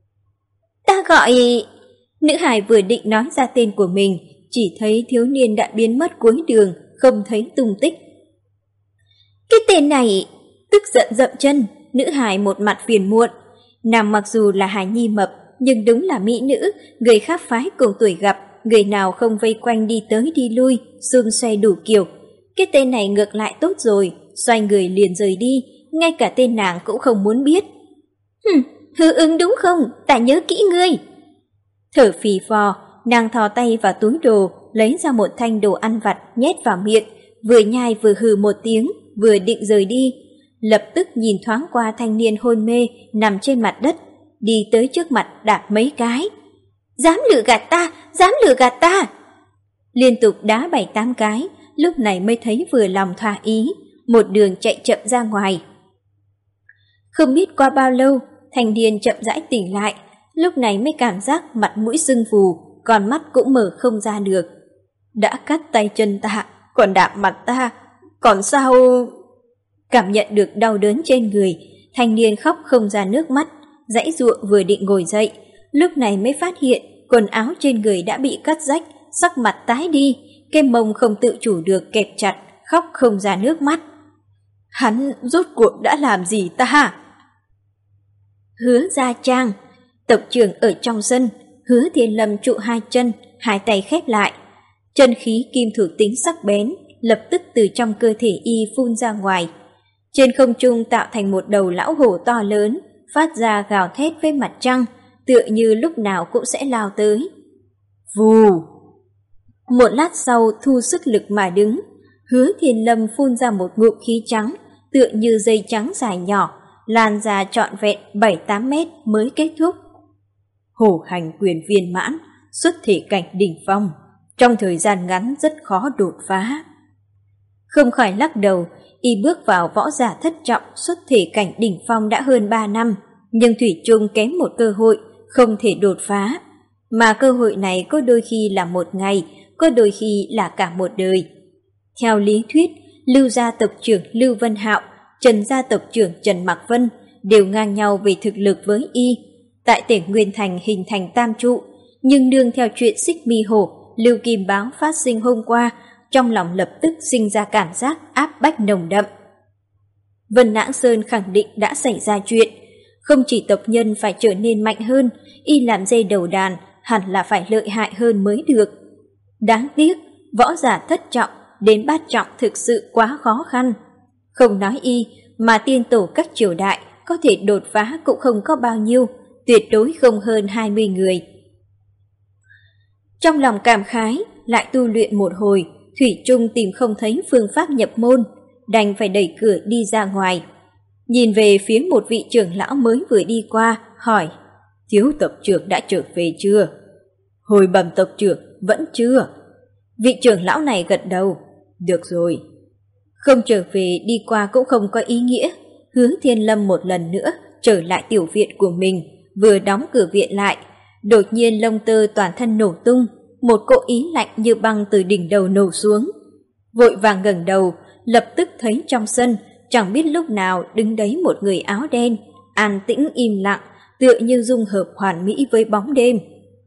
Speaker 1: Ta gọi... Nữ hài vừa định nói ra tên của mình, chỉ thấy thiếu niên đã biến mất cuối đường, không thấy tung tích. Cái tên này... Tức giận dậm chân, nữ hài một mặt phiền muộn. Nàng mặc dù là hài nhi mập, nhưng đúng là mỹ nữ, người khác phái cùng tuổi gặp, người nào không vây quanh đi tới đi lui, xung xoay đủ kiểu. Cái tên này ngược lại tốt rồi, xoay người liền rời đi, ngay cả tên nàng cũng không muốn biết. Hừm, Hư Ưng đúng không? Ta nhớ kỹ ngươi. Thở phì phò, nàng thò tay vào túi đồ, lấy ra một thanh đồ ăn vặt nhét vào miệng, vừa nhai vừa hừ một tiếng, vừa định rời đi. Lập tức nhìn thoáng qua thanh niên hôn mê nằm trên mặt đất, đi tới trước mặt đạp mấy cái. Dám lừa gạt ta, dám lừa gạt ta. Liên tục đá bảy tám cái, lúc này mới thấy vừa lòng thỏa ý, một đường chạy chậm ra ngoài. Không biết qua bao lâu, thanh niên chậm rãi tỉnh lại, lúc này mới cảm giác mặt mũi sưng phù, còn mắt cũng mở không ra được. Đã cắt tay chân ta, còn đạp mặt ta, còn sao... Cảm nhận được đau đớn trên người, thanh niên khóc không ra nước mắt, giãy giụa vừa định ngồi dậy, lúc này mới phát hiện quần áo trên người đã bị cắt rách, sắc mặt tái đi, cái mông không tự chủ được kẹp chặt, khóc không ra nước mắt. Hắn rốt cuộc đã làm gì ta? Hứa Gia Trang, tộc trưởng ở trong sân, Hứa Thiên Lâm trụ hai chân, hai tay khép lại. Chân khí kim thuộc tính sắc bén, lập tức từ trong cơ thể y phun ra ngoài. Trên không trung tạo thành một đầu lão hổ to lớn, phát ra gào thét với mặt trăng, tựa như lúc nào cũng sẽ lao tới. Vù! Một lát sau thu sức lực mà đứng, Hứa Thiên Lâm phun ra một ngụm khí trắng, tựa như dây trắng dài nhỏ, lan ra trọn vẹn bảy tám mét mới kết thúc. Hổ hành quyền viên mãn, xuất thể cảnh đỉnh phong, trong thời gian ngắn rất khó đột phá. Không khỏi lắc đầu, y bước vào võ giả thất trọng xuất thể cảnh đỉnh phong đã hơn ba năm, nhưng thủy chung kém một cơ hội, không thể đột phá. Mà cơ hội này có đôi khi là một ngày, có đôi khi là cả một đời. Theo lý thuyết, Lưu gia tộc trưởng Lưu Vân Hạo, Trần gia tộc trưởng Trần Mạc Vân đều ngang nhau về thực lực với y. Tại tỉnh Nguyên Thành hình thành tam trụ, nhưng nương theo chuyện Xích Mi Hổ, Lưu Kim Báo phát sinh hôm qua, trong lòng lập tức sinh ra cảm giác áp bách nồng đậm. Vân Nãng Sơn khẳng định đã xảy ra chuyện, không chỉ tộc nhân phải trở nên mạnh hơn, y làm dây đầu đàn hẳn là phải lợi hại hơn mới được. Đáng tiếc, võ giả thất trọng đến bát trọng thực sự quá khó khăn. Không nói y, mà tiên tổ các triều đại có thể đột phá cũng không có bao nhiêu, tuyệt đối không hơn hai mươi người. Trong lòng cảm khái, lại tu luyện một hồi, thủy chung tìm không thấy phương pháp nhập môn, đành phải đẩy cửa đi ra ngoài. Nhìn về phía một vị trưởng lão mới vừa đi qua, hỏi, thiếu tộc trưởng đã trở về chưa? Hồi bẩm tộc trưởng, vẫn chưa. Vị trưởng lão này gật đầu, được rồi. Không trở về đi qua cũng không có ý nghĩa. Hứa Thiên Lâm một lần nữa trở lại tiểu viện của mình, vừa đóng cửa viện lại, đột nhiên lông tơ toàn thân nổ tung, một cỗ ý lạnh như băng từ đỉnh đầu nổ xuống. Vội vàng ngẩng đầu, lập tức thấy trong sân chẳng biết lúc nào đứng đấy một người áo đen, an tĩnh im lặng, tựa như dung hợp hoàn mỹ với bóng đêm.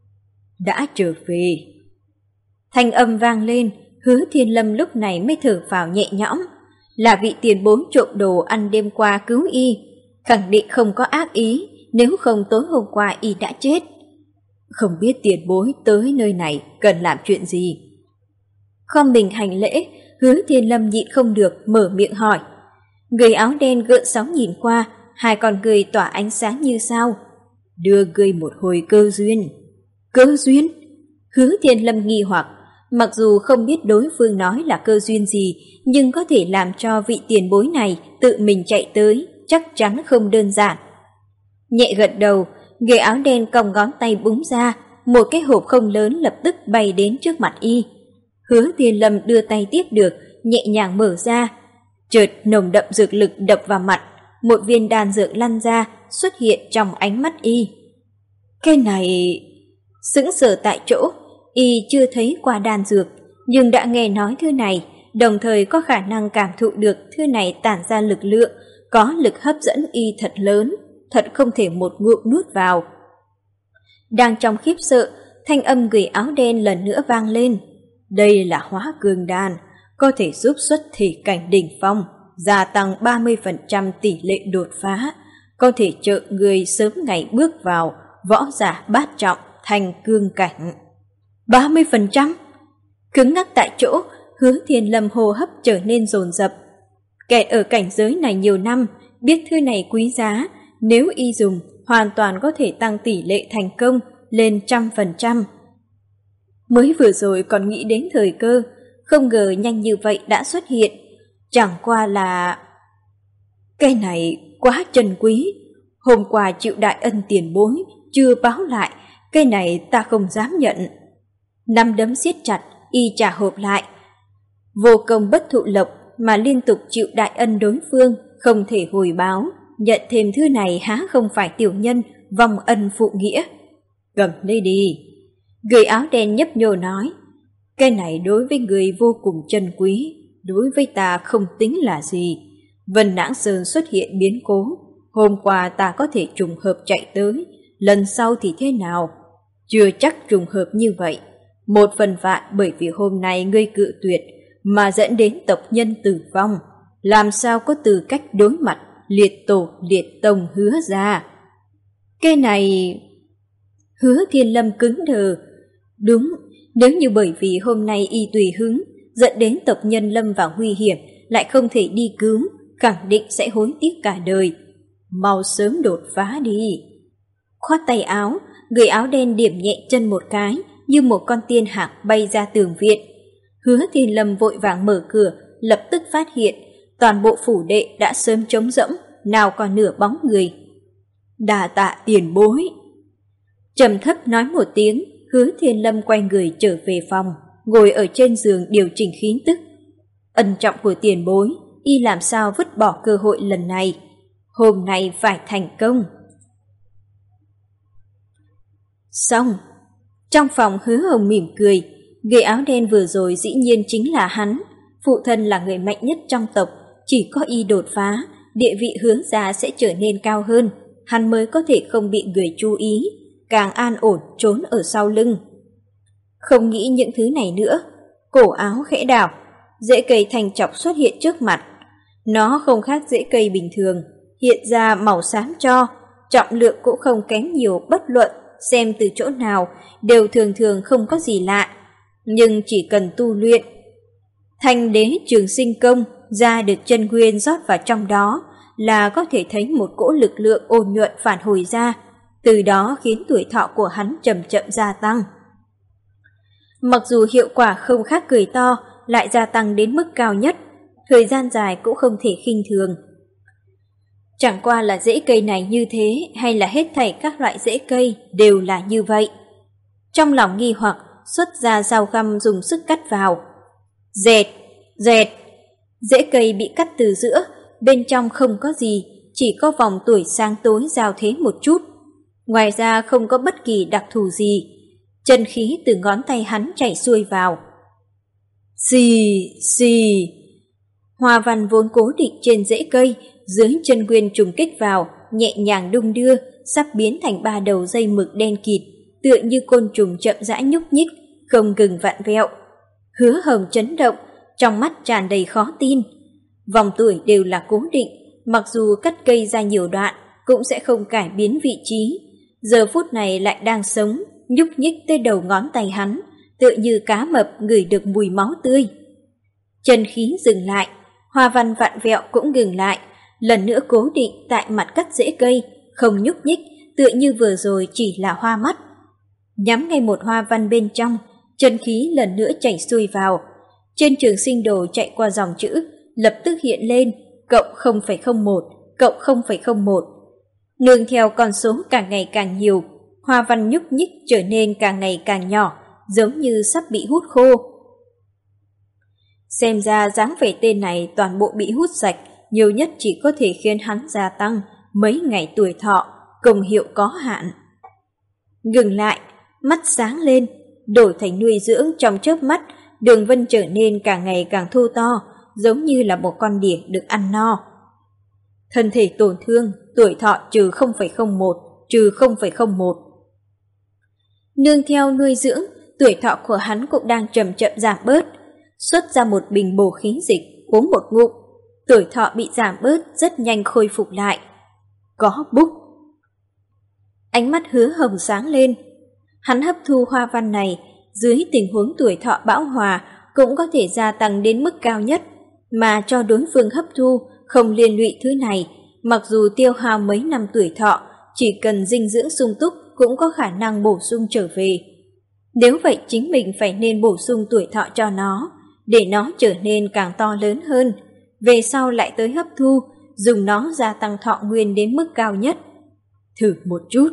Speaker 1: Đã trở về. Thanh âm vang lên, Hứa Thiên Lâm lúc này mới thở phào nhẹ nhõm. Là vị tiền bối trộm đồ ăn đêm qua cứu y, khẳng định không có ác ý, nếu không tối hôm qua y đã chết. Không biết tiền bối tới nơi này cần làm chuyện gì? Khom mình hành lễ, Hứa Thiên Lâm nhịn không được mở miệng hỏi. Người áo đen gợn sóng nhìn qua, hai con người tỏa ánh sáng như sao. Đưa ngươi một hồi cơ duyên. Cơ duyên? Hứa Thiên Lâm nghi hoặc, mặc dù không biết đối phương nói là cơ duyên gì, nhưng có thể làm cho vị tiền bối này tự mình chạy tới, chắc chắn không đơn giản. Nhẹ gật đầu, người áo đen cong ngón tay búng ra, một cái hộp không lớn lập tức bay đến trước mặt y. Hứa Thiên Lâm đưa tay tiếp được, nhẹ nhàng mở ra. Chợt nồng đậm dược lực đập vào mặt, một viên đan dược lăn ra, xuất hiện trong ánh mắt y. Cái này... Sững sờ tại chỗ, y chưa thấy qua đan dược, nhưng đã nghe nói thứ này, đồng thời có khả năng cảm thụ được thứ này tản ra lực lượng, có lực hấp dẫn y thật lớn, thật không thể một ngụm nuốt vào. Đang trong khiếp sợ, thanh âm người áo đen lần nữa vang lên. Đây là hóa cương đan, có thể giúp xuất thể cảnh đỉnh phong, gia tăng ba mươi phần trăm tỷ lệ đột phá, có thể trợ người sớm ngày bước vào võ giả bát trọng thành cương cảnh. ba mươi phần trăm? Cứng ngắc tại chỗ, Hứa Thiên Lâm hô hấp trở nên dồn dập. Kẹt ở cảnh giới này nhiều năm, biết thứ này quý giá, nếu y dùng hoàn toàn có thể tăng tỷ lệ thành công lên trăm phần trăm. Mới vừa rồi còn nghĩ đến thời cơ, không ngờ nhanh như vậy đã xuất hiện. Chẳng qua là... Cái này quá trân quý, hôm qua chịu đại ân tiền bối, chưa báo lại, cái này ta không dám nhận. Nắm đấm siết chặt, y trả hộp lại. Vô công bất thụ lộc mà liên tục chịu đại ân đối phương, không thể hồi báo, nhận thêm thứ này há không phải tiểu nhân, vong ân phụ nghĩa. Cầm lấy đi. Người áo đen nhấp nhô nói, cái này đối với người vô cùng trân quý, đối với ta không tính là gì. Vân Nãng Sơn xuất hiện biến cố, hôm qua ta có thể trùng hợp chạy tới, lần sau thì thế nào? Chưa chắc trùng hợp như vậy. Một phần vạn bởi vì hôm nay ngươi cự tuyệt mà dẫn đến tộc nhân tử vong, làm sao có tư cách đối mặt liệt tổ liệt tông Hứa ra. Cái này... Hứa Thiên Lâm cứng đờ. Đúng, nếu như bởi vì hôm nay y tùy hứng dẫn đến tộc nhân lâm vào nguy hiểm lại không thể đi cứu, khẳng định sẽ hối tiếc cả đời. Mau sớm đột phá đi. Khoát tay áo, người áo đen điểm nhẹ chân một cái, như một con tiên hạc bay ra tường viện. Hứa Thiên Lâm vội vàng mở cửa, lập tức phát hiện toàn bộ phủ đệ đã sớm trống rỗng, nào còn nửa bóng người. Đà tạ tiền bối. Trầm thấp nói một tiếng, Hứa Thiên Lâm quay người trở về phòng, ngồi ở trên giường điều chỉnh khí tức. Ân trọng của tiền bối, y làm sao vứt bỏ cơ hội lần này. Hôm nay phải thành công. Xong. Trong phòng Hứa Hồng mỉm cười, người áo đen vừa rồi dĩ nhiên chính là hắn. Phụ thân là người mạnh nhất trong tộc, chỉ có y đột phá, địa vị Hứa gia sẽ trở nên cao hơn, hắn mới có thể không bị người chú ý, càng an ổn trốn ở sau lưng. Không nghĩ những thứ này nữa, cổ áo khẽ đảo, rễ cây thanh chọc xuất hiện trước mặt. Nó không khác rễ cây bình thường, hiện ra màu xám cho, trọng lượng cũng không kém nhiều, bất luận xem từ chỗ nào đều thường thường không có gì lạ, nhưng chỉ cần tu luyện. Thanh đế trường sinh công ra được chân nguyên rót vào trong đó là có thể thấy một cỗ lực lượng ôn nhuận phản hồi ra, từ đó khiến tuổi thọ của hắn chậm chậm gia tăng. Mặc dù hiệu quả không khác cười to, lại gia tăng đến mức cao nhất, thời gian dài cũng không thể khinh thường. Chẳng qua là rễ cây này như thế, hay là hết thảy các loại rễ cây đều là như vậy. Trong lòng nghi hoặc, xuất ra dao găm dùng sức cắt vào. Dẹt, dẹt, rễ cây bị cắt từ giữa, bên trong không có gì, chỉ có vòng tuổi sáng tối giao thế một chút. Ngoài ra không có bất kỳ đặc thù gì, chân khí từ ngón tay hắn chảy xuôi vào. Xì, xì. Hoa văn vốn cố định trên rễ cây, dưới chân nguyên trùng kích vào, nhẹ nhàng đung đưa, sắp biến thành ba đầu dây mực đen kịt, tựa như côn trùng chậm rãi nhúc nhích, không ngừng vặn vẹo. Hứa Hồng chấn động, trong mắt tràn đầy khó tin. Vòng tuổi đều là cố định, mặc dù cắt cây ra nhiều đoạn, cũng sẽ không cải biến vị trí. Giờ phút này lại đang sống, nhúc nhích tới đầu ngón tay hắn, tựa như cá mập ngửi được mùi máu tươi. Chân khí dừng lại, hoa văn vặn vẹo cũng ngừng lại, lần nữa cố định tại mặt cắt rễ cây, không nhúc nhích, tựa như vừa rồi chỉ là hoa mắt. Nhắm ngay một hoa văn bên trong, chân khí lần nữa chảy xuôi vào. Trên trường sinh đồ chạy qua dòng chữ, lập tức hiện lên cộng không phẩy không một, cộng không phẩy không một. Nương theo con số càng ngày càng nhiều, hoa văn nhúc nhích trở nên càng ngày càng nhỏ, giống như sắp bị hút khô. Xem ra dáng vẻ tên này toàn bộ bị hút sạch, nhiều nhất chỉ có thể khiến hắn gia tăng mấy ngày tuổi thọ, công hiệu có hạn. Ngừng lại, mắt sáng lên, đổi thành nuôi dưỡng trong chớp mắt, đường vân trở nên càng ngày càng thô to, giống như là một con đỉa được ăn no. Thân thể tổn thương, tuổi thọ trừ không phẩy không một, trừ không phẩy không một. Nương theo nuôi dưỡng, tuổi thọ của hắn cũng đang chậm chậm giảm bớt. Xuất ra một bình bổ khí dịch, uống một ngụm, tuổi thọ bị giảm bớt rất nhanh khôi phục lại. Có bút. Ánh mắt Hứa Hồng sáng lên. Hắn hấp thu hoa văn này, dưới tình huống tuổi thọ bão hòa cũng có thể gia tăng đến mức cao nhất, mà cho đối phương hấp thu không liên lụy thứ này, mặc dù tiêu hao mấy năm tuổi thọ, chỉ cần dinh dưỡng sung túc cũng có khả năng bổ sung trở về. Nếu vậy chính mình phải nên bổ sung tuổi thọ cho nó, để nó trở nên càng to lớn hơn, về sau lại tới hấp thu, dùng nó gia tăng thọ nguyên đến mức cao nhất. Thử một chút.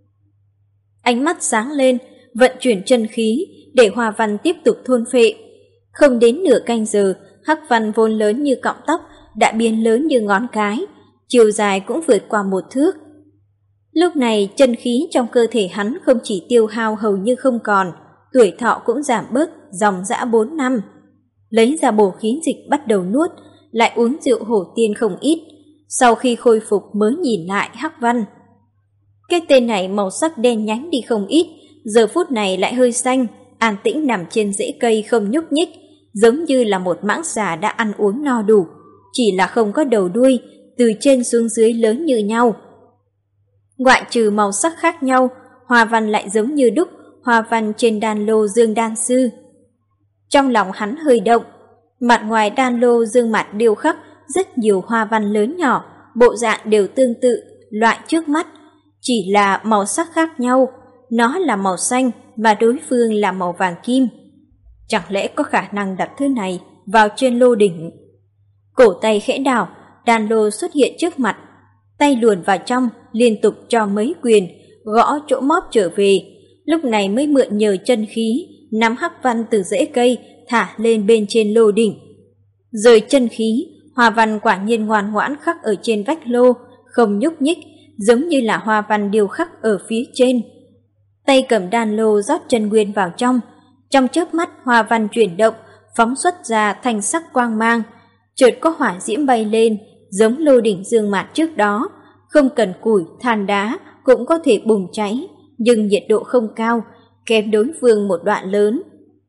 Speaker 1: Ánh mắt sáng lên, vận chuyển chân khí để Hoa Văn tiếp tục thôn phệ. Không đến nửa canh giờ, hắc văn vốn lớn như cọng tóc đã biến lớn như ngón cái, chiều dài cũng vượt qua một thước. Lúc này chân khí trong cơ thể hắn không chỉ tiêu hao hầu như không còn, tuổi thọ cũng giảm bớt dòng dã bốn năm. Lấy ra bổ khí dịch bắt đầu nuốt, lại uống rượu hổ tiên không ít, sau khi khôi phục mới nhìn lại hắc văn. Cái tên này màu sắc đen nhánh đi không ít, giờ phút này lại hơi xanh, an tĩnh nằm trên rễ cây không nhúc nhích, giống như là một mãng xà đã ăn uống no đủ, chỉ là không có đầu đuôi, từ trên xuống dưới lớn như nhau. Ngoại trừ màu sắc khác nhau, hoa văn lại giống như đúc hoa văn trên đan lô dương đan sư. Trong lòng hắn hơi động, mặt ngoài đan lô dương mặt điêu khắc rất nhiều hoa văn lớn nhỏ, bộ dạng đều tương tự, loại trước mắt, chỉ là màu sắc khác nhau, nó là màu xanh mà đối phương là màu vàng kim. Chẳng lẽ có khả năng đặt thứ này vào trên lô đỉnh? Cổ tay khẽ đảo, đan lô xuất hiện trước mặt, tay luồn vào trong, liên tục cho mấy quyền, gõ chỗ móp trở về, lúc này mới mượn nhờ chân khí, nắm hắc văn từ rễ cây, thả lên bên trên lô đỉnh. Rời chân khí, hoa văn quả nhiên ngoan ngoãn khắc ở trên vách lô, không nhúc nhích, giống như là hoa văn điêu khắc ở phía trên. Tay cầm đan lô rót chân nguyên vào trong, trong chớp mắt hoa văn chuyển động, phóng xuất ra thanh sắc quang mang, chợt có hỏa diễm bay lên, giống lô đỉnh dương mạt trước đó, không cần củi, than đá cũng có thể bùng cháy, nhưng nhiệt độ không cao, kém đối phương một đoạn lớn.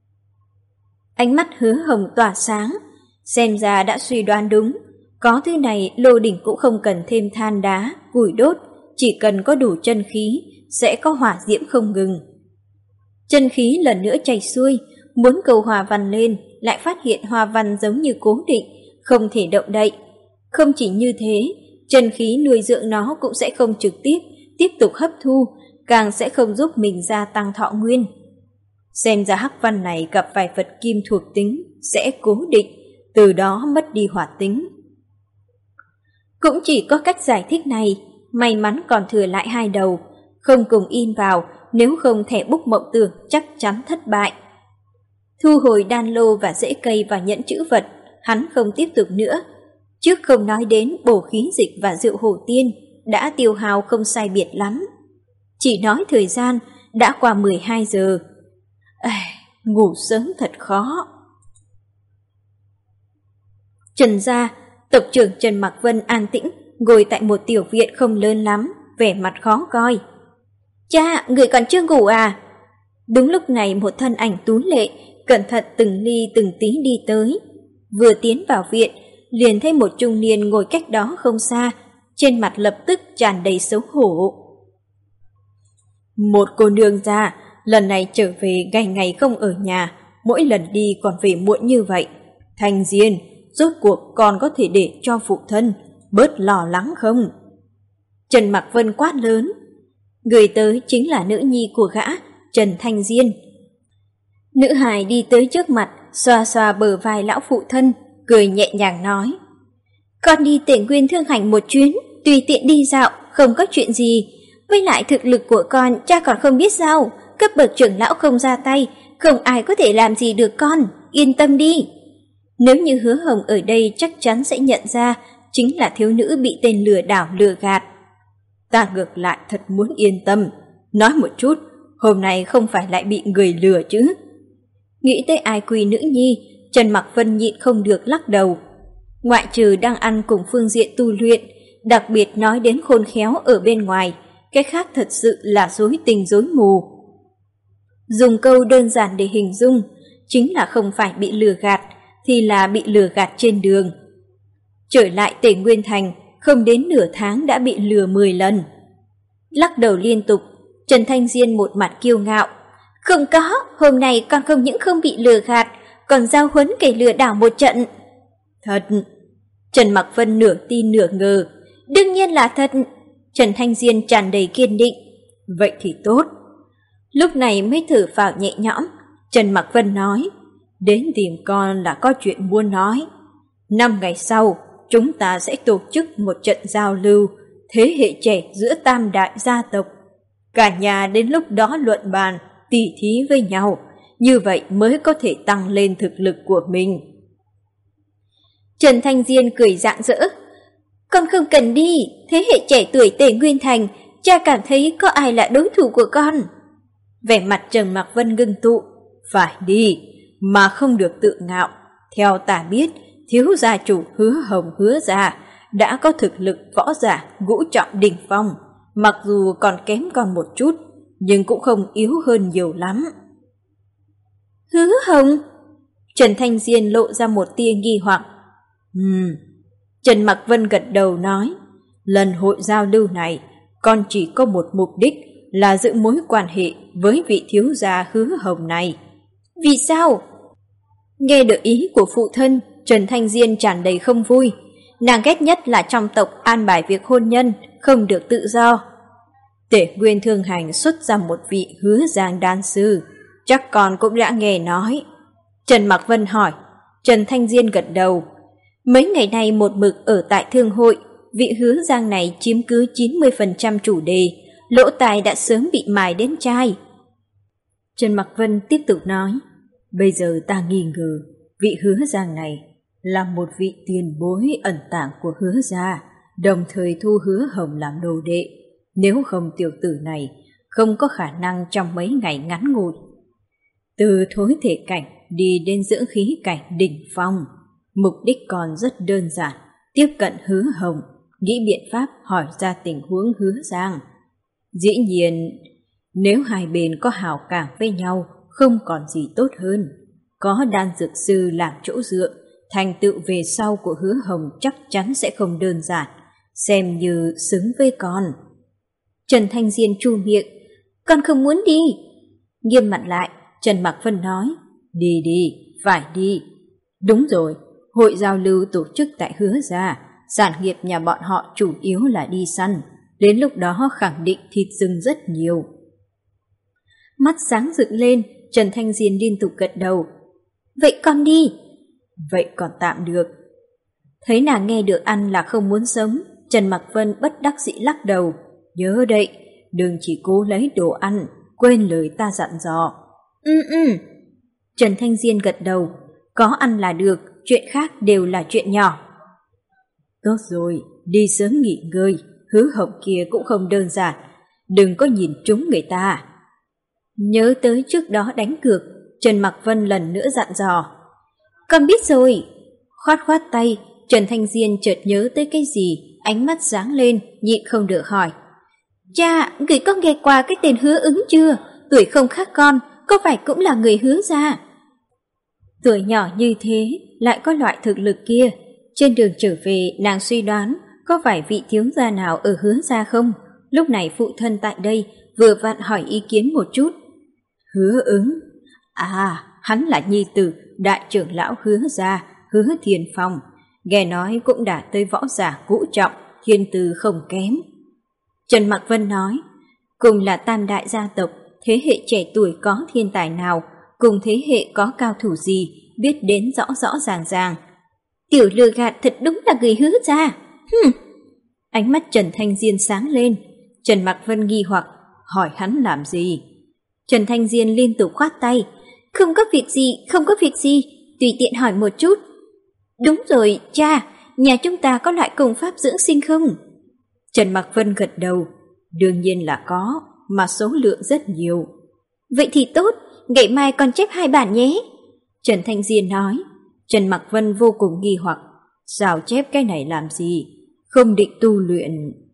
Speaker 1: Ánh mắt Hứa Hồng tỏa sáng, xem ra đã suy đoán đúng, có thứ này lô đỉnh cũng không cần thêm than đá, củi đốt, chỉ cần có đủ chân khí, sẽ có hỏa diễm không ngừng. Chân khí lần nữa chảy xuôi, muốn cầu hoa văn lên, lại phát hiện hoa văn giống như cố định, không thể động đậy. Không chỉ như thế, chân khí nuôi dưỡng nó cũng sẽ không trực tiếp, tiếp tục hấp thu, càng sẽ không giúp mình gia tăng thọ nguyên. Xem ra hắc văn này gặp vài vật kim thuộc tính, sẽ cố định, từ đó mất đi hỏa tính. Cũng chỉ có cách giải thích này, may mắn còn thừa lại hai đầu, không cùng in vào, nếu không thẻ bút mộng tưởng chắc chắn thất bại. Thu hồi đan lô và rễ cây và nhẫn chữ vật, hắn không tiếp tục nữa. Trước không nói đến bổ khí dịch và rượu hổ tiên, đã tiêu hao không sai biệt lắm. Chỉ nói thời gian, đã qua mười hai giờ. À, ngủ sớm thật khó. Trần gia, tộc trưởng Trần Mạc Vân an tĩnh, ngồi tại một tiểu viện không lớn lắm, vẻ mặt khó coi. Cha, người còn chưa ngủ à? Đúng lúc này một thân ảnh tú lệ, cẩn thận từng ly từng tí đi tới. Vừa tiến vào viện, liền thấy một trung niên ngồi cách đó không xa, trên mặt lập tức tràn đầy xấu hổ. Một cô nương già, lần này trở về ngày ngày không ở nhà, mỗi lần đi còn về muộn như vậy. Thành Diên, rốt cuộc còn có thể để cho phụ thân bớt lo lắng không? Trần Mạc Vân quát lớn. Người tới chính là nữ nhi của gã, Trần Thanh Diên. Nữ hài đi tới trước mặt, xoa xoa bờ vai lão phụ thân, cười nhẹ nhàng nói. Con đi Tề Nguyên Thương Hành một chuyến, tùy tiện đi dạo, không có chuyện gì. Với lại thực lực của con, cha còn không biết sao, cấp bậc trưởng lão không ra tay, không ai có thể làm gì được con, yên tâm đi. Nếu như Hứa Hồng ở đây chắc chắn sẽ nhận ra chính là thiếu nữ bị tên lừa đảo lừa gạt. Ta ngược lại thật muốn yên tâm, nói một chút, hôm nay không phải lại bị người lừa chứ. Nghĩ tới ai quy nữ nhi, Trần Mạc Vân nhịn không được lắc đầu. Ngoại trừ đang ăn cùng phương diện tu luyện, đặc biệt nói đến khôn khéo ở bên ngoài, cái khác thật sự là rối tinh rối mù. Dùng câu đơn giản để hình dung, chính là không phải bị lừa gạt, thì là bị lừa gạt trên đường. Trở lại Tề Nguyên Thành, không đến nửa tháng đã bị lừa mười lần. Lắc đầu liên tục, Trần Thanh Diên một mặt kiêu ngạo. Không có, hôm nay con không những không bị lừa gạt, còn giao huấn kẻ lừa đảo một trận. Thật. Trần Mạc Vân nửa tin nửa ngờ, Đương nhiên là thật. Trần Thanh Diên tràn đầy kiên định. Vậy thì tốt. Lúc này mới thở phào nhẹ nhõm, Trần Mạc Vân nói, đến tìm con là có chuyện muốn nói. Năm ngày sau, chúng ta sẽ tổ chức một trận giao lưu thế hệ trẻ giữa tam đại gia tộc. Cả nhà đến lúc đó luận bàn, tỉ thí với nhau, như vậy mới có thể tăng lên thực lực của mình. Trần Thanh Diên cười rạng rỡ. Con không cần đi, thế hệ trẻ tuổi Tề Nguyên Thành, cha cảm thấy có ai là đối thủ của con. Vẻ mặt Trần Mạc Vân ngưng tụ. Phải đi, mà không được tự ngạo. Theo ta biết, thiếu gia chủ Hứa Hồng Hứa gia đã có thực lực võ giả ngũ trọng đỉnh phong, mặc dù còn kém con một chút, nhưng cũng không yếu hơn nhiều lắm. Hứa Hồng? Trần Thanh Diên lộ ra một tia nghi hoặc. Ừm. Trần Mạc Vân gật đầu nói, lần hội giao lưu này, con chỉ có một mục đích là giữ mối quan hệ với vị thiếu gia Hứa Hồng này. Vì sao? Nghe được ý của phụ thân, Trần Thanh Diên tràn đầy không vui. Nàng ghét nhất là trong tộc an bài việc hôn nhân không được tự do. Tể Nguyên Thương Hành xuất ra một vị Hứa Giang đan sư, chắc con cũng đã nghe nói. Trần Mạc Vân hỏi. Trần Thanh Diên gật đầu. Mấy ngày nay một mực ở tại thương hội, vị Hứa Giang này chiếm cứ chín mươi phần trăm chủ đề, lỗ tai đã sớm bị mài đến chai. Trần Mạc Vân tiếp tục nói, bây giờ ta nghi ngờ vị Hứa Giang này là một vị tiền bối ẩn tàng của Hứa gia, đồng thời thu Hứa Hồng làm đồ đệ. Nếu không tiểu tử này không có khả năng trong mấy ngày ngắn ngủi từ thối thể cảnh đi đến dưỡng khí cảnh đỉnh phong. Mục đích còn rất đơn giản, tiếp cận Hứa Hồng, nghĩ biện pháp hỏi ra tình huống Hứa Giang. Dĩ nhiên, nếu hai bên có hảo cảm với nhau, không còn gì tốt hơn. Có đan dược sư làm chỗ dựa, thành tựu về sau của Hứa Hồng chắc chắn sẽ không đơn giản, xem như xứng với con. Trần Thanh Diên chu miệng, con không muốn đi. Nghiêm mặt lại, Trần Mạc Vân nói, đi đi, phải đi. Đúng rồi, hội giao lưu tổ chức tại Hứa gia, sản nghiệp nhà bọn họ chủ yếu là đi săn, đến lúc đó khẳng định thịt rừng rất nhiều. Mắt sáng rực lên, Trần Thanh Diên liên tục gật đầu. Vậy con đi. Vậy còn tạm được. Thấy nàng nghe được ăn là không muốn sống, Trần Mạc Vân bất đắc dĩ lắc đầu. Nhớ đấy, đừng chỉ cố lấy đồ ăn, quên lời ta dặn dò. Ừ ừ. Trần Thanh Diên gật đầu. Có ăn là được, chuyện khác đều là chuyện nhỏ. Tốt rồi, đi sớm nghỉ ngơi, Hứa Hồng kia cũng không đơn giản, đừng có nhìn trúng người ta. Nhớ tới trước đó đánh cược, Trần Mạc Vân lần nữa dặn dò. Con biết rồi. Khoát khoát tay, Trần Thanh Diên chợt nhớ tới cái gì, ánh mắt sáng lên, nhịn không được hỏi. Cha, người có nghe qua cái tên Hứa Ứng chưa? Tuổi không khác con, có phải cũng là người Hứa gia? Tuổi nhỏ như thế, lại có loại thực lực kia. Trên đường trở về, nàng suy đoán có phải vị thiếu gia nào ở Hứa gia không? Lúc này phụ thân tại đây vừa vặn hỏi ý kiến một chút. Hứa Ứng? À, hắn là nhi tử đại trưởng lão Hứa gia, Hứa Thiên Phong. Nghe nói cũng đã tới võ giả ngũ trọng, thiên tư không kém. Trần Mạc Vân nói, cùng là tam đại gia tộc, thế hệ trẻ tuổi có thiên tài nào, cùng thế hệ có cao thủ gì, biết đến rõ rõ ràng ràng. Tiểu lừa gạt thật đúng là người Hứa gia. Hừm. Ánh mắt Trần Thanh Diên sáng lên. Trần Mạc Vân nghi hoặc, hỏi hắn làm gì? Trần Thanh Diên liên tục khoát tay. Không có việc gì, không có việc gì, tùy tiện hỏi một chút. Đúng rồi, cha, nhà chúng ta có loại công pháp dưỡng sinh không? Trần Mạc Vân gật đầu. Đương nhiên là có, mà số lượng rất nhiều. Vậy thì tốt, ngày mai con chép hai bản nhé. Trần Thanh Diên nói. Trần Mạc Vân vô cùng nghi hoặc, sao chép cái này làm gì? Không định tu luyện.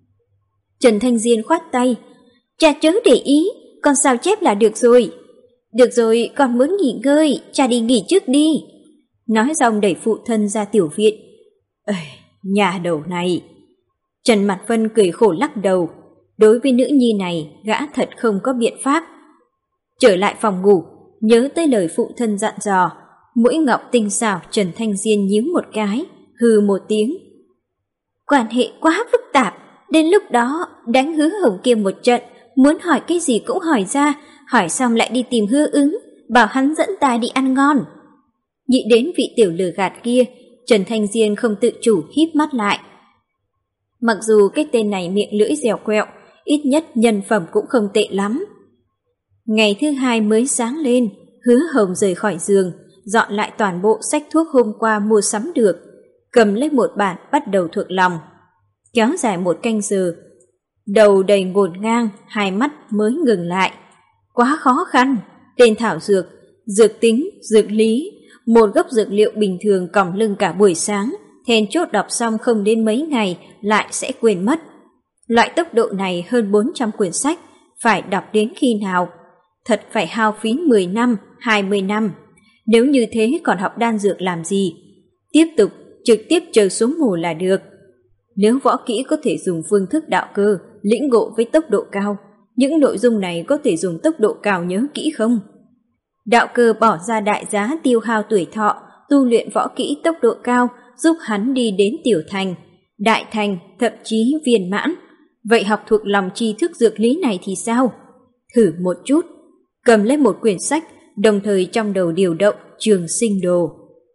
Speaker 1: Trần Thanh Diên khoát tay. Cha chớ để ý, con sao chép là được rồi. Được rồi, con muốn nghỉ ngơi, cha đi nghỉ trước đi. Nói xong đẩy phụ thân ra tiểu viện. Ây, nhà đầu này. Trần Mạc Vân cười khổ lắc đầu. Đối với nữ nhi này, gã thật không có biện pháp. Trở lại phòng ngủ, nhớ tới lời phụ thân dặn dò, mũi ngọc tinh xảo Trần Thanh Diên nhíu một cái, hừ một tiếng. Quan hệ quá phức tạp, đến lúc đó đánh Hứa Hồng kia một trận, muốn hỏi cái gì cũng hỏi ra, hỏi xong lại đi tìm Hứa Ứng, bảo hắn dẫn ta đi ăn ngon. Nghĩ đến vị tiểu lừa gạt kia, Trần Thanh Diên không tự chủ híp mắt lại. Mặc dù cái tên này miệng lưỡi dẻo quẹo, ít nhất nhân phẩm cũng không tệ lắm. Ngày thứ hai mới sáng lên, Hứa Hồng rời khỏi giường, dọn lại toàn bộ sách thuốc hôm qua mua sắm được, cầm lấy một bản bắt đầu thuộc lòng. Kéo dài một canh giờ, đầu đầy ngổn ngang, hai mắt mới ngừng lại. Quá khó khăn, tên thảo dược, dược tính, dược lý, một gốc dược liệu bình thường còng lưng cả buổi sáng, then chốt đọc xong không đến mấy ngày lại sẽ quên mất. Loại tốc độ này hơn bốn trăm quyển sách, phải đọc đến khi nào? Thật phải hao phí mười năm, hai mươi năm. Nếu như thế còn học đan dược làm gì? Tiếp tục, trực tiếp chờ số mù là được. Nếu võ kỹ có thể dùng phương thức đạo cơ, lĩnh ngộ với tốc độ cao, những nội dung này có thể dùng tốc độ cao nhớ kỹ không? Đạo cơ bỏ ra đại giá tiêu hao tuổi thọ, tu luyện võ kỹ tốc độ cao, giúp hắn đi đến tiểu thành, đại thành, thậm chí viên mãn. Vậy học thuộc lòng tri thức dược lý này thì sao? Thử một chút, cầm lấy một quyển sách, đồng thời trong đầu điều động Trường Sinh Đồ.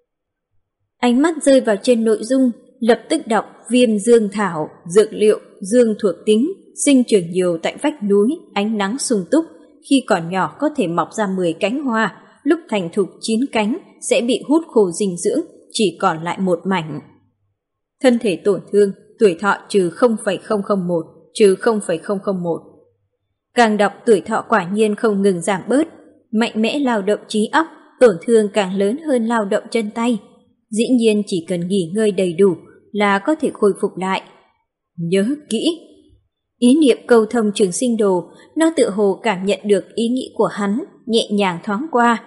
Speaker 1: Ánh mắt rơi vào trên nội dung, lập tức đọc viêm dương thảo, dược liệu, dương thuộc tính, sinh trưởng nhiều tại vách núi, ánh nắng sung túc, khi còn nhỏ có thể mọc ra mười cánh hoa, lúc thành thục chín cánh sẽ bị hút khô dinh dưỡng, chỉ còn lại một mảnh. Thân thể tổn thương, tuổi thọ trừ không phẩy không không một, trừ không phẩy không không một. Càng đọc tuổi thọ quả nhiên không ngừng giảm bớt, mạnh mẽ lao động trí óc, tổn thương càng lớn hơn lao động chân tay. Dĩ nhiên chỉ cần nghỉ ngơi đầy đủ là có thể khôi phục lại. Nhớ kỹ! Ý niệm câu thông Trường Sinh Đồ, nó tự hồ cảm nhận được ý nghĩ của hắn, nhẹ nhàng thoáng qua.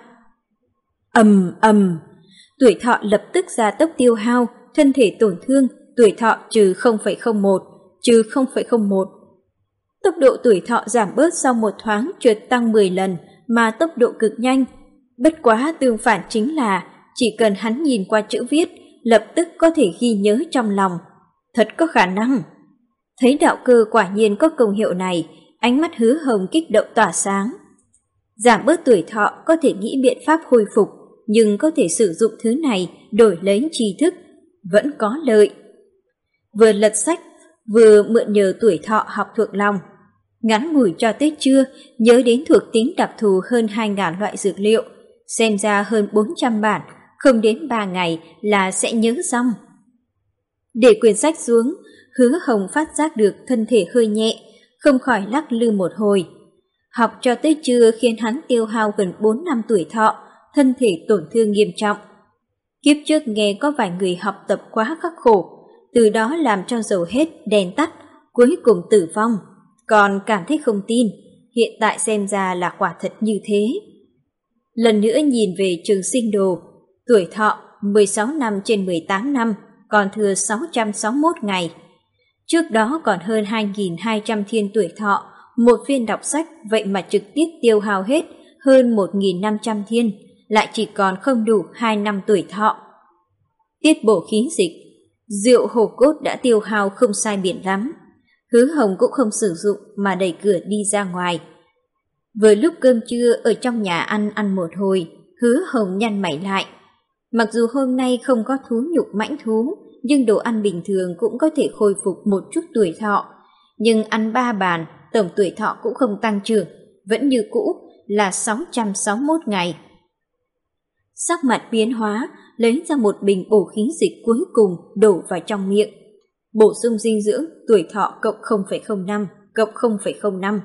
Speaker 1: Ầm ầm, tuổi thọ lập tức gia tốc tiêu hao, thân thể tổn thương, tuổi thọ trừ không phẩy không một, trừ không phẩy không một. Tốc độ tuổi thọ giảm bớt sau một thoáng trượt tăng mười lần, mà tốc độ cực nhanh. Bất quá tương phản chính là chỉ cần hắn nhìn qua chữ viết, lập tức có thể ghi nhớ trong lòng. Thật có khả năng. Thấy đạo cơ quả nhiên có công hiệu này, ánh mắt Hứa Hồng kích động tỏa sáng. Giảm bớt tuổi thọ có thể nghĩ biện pháp khôi phục, nhưng có thể sử dụng thứ này đổi lấy tri thức, vẫn có lợi. Vừa lật sách, vừa mượn nhờ tuổi thọ học thuộc lòng. Ngắn ngủi cho tới trưa, nhớ đến thuộc tính đặc thù hơn hai nghìn loại dược liệu, xem ra hơn bốn trăm bản, không đến ba ngày là sẽ nhớ xong. Để quyển sách xuống, Hứa Hồng phát giác được thân thể hơi nhẹ, không khỏi lắc lư một hồi. Học cho tới trưa khiến hắn tiêu hao gần bốn năm tuổi thọ, thân thể tổn thương nghiêm trọng. Kiếp trước nghe có vài người học tập quá khắc khổ, từ đó làm cho dầu hết đèn tắt, cuối cùng tử vong. Còn cảm thấy không tin, hiện tại xem ra là quả thật như thế. Lần nữa nhìn về Trường Sinh Đồ, tuổi thọ mười sáu năm trên mười tám năm, còn thừa sáu trăm sáu mươi mốt ngày. Trước đó còn hơn hai nghìn hai trăm thiên tuổi thọ, một phiên đọc sách vậy mà trực tiếp tiêu hao hết hơn một nghìn năm trăm thiên, lại chỉ còn không đủ hai năm tuổi thọ. Tiết bổ khí dịch, rượu hồ cốt đã tiêu hao không sai biệt lắm. Hứa Hồng cũng không sử dụng mà đẩy cửa đi ra ngoài. Vừa lúc cơm trưa ở trong nhà ăn ăn một hồi, Hứa Hồng nhăn mày lại. Mặc dù hôm nay không có thú nhục mãnh thú, nhưng đồ ăn bình thường cũng có thể khôi phục một chút tuổi thọ. Nhưng ăn ba bàn, tổng tuổi thọ cũng không tăng trưởng, vẫn như cũ là sáu trăm sáu mươi mốt ngày. Sắc mặt biến hóa, lấy ra một bình bổ khí dịch cuối cùng đổ vào trong miệng. Bổ sung dinh dưỡng, tuổi thọ cộng không phẩy không năm, cộng không phẩy không năm.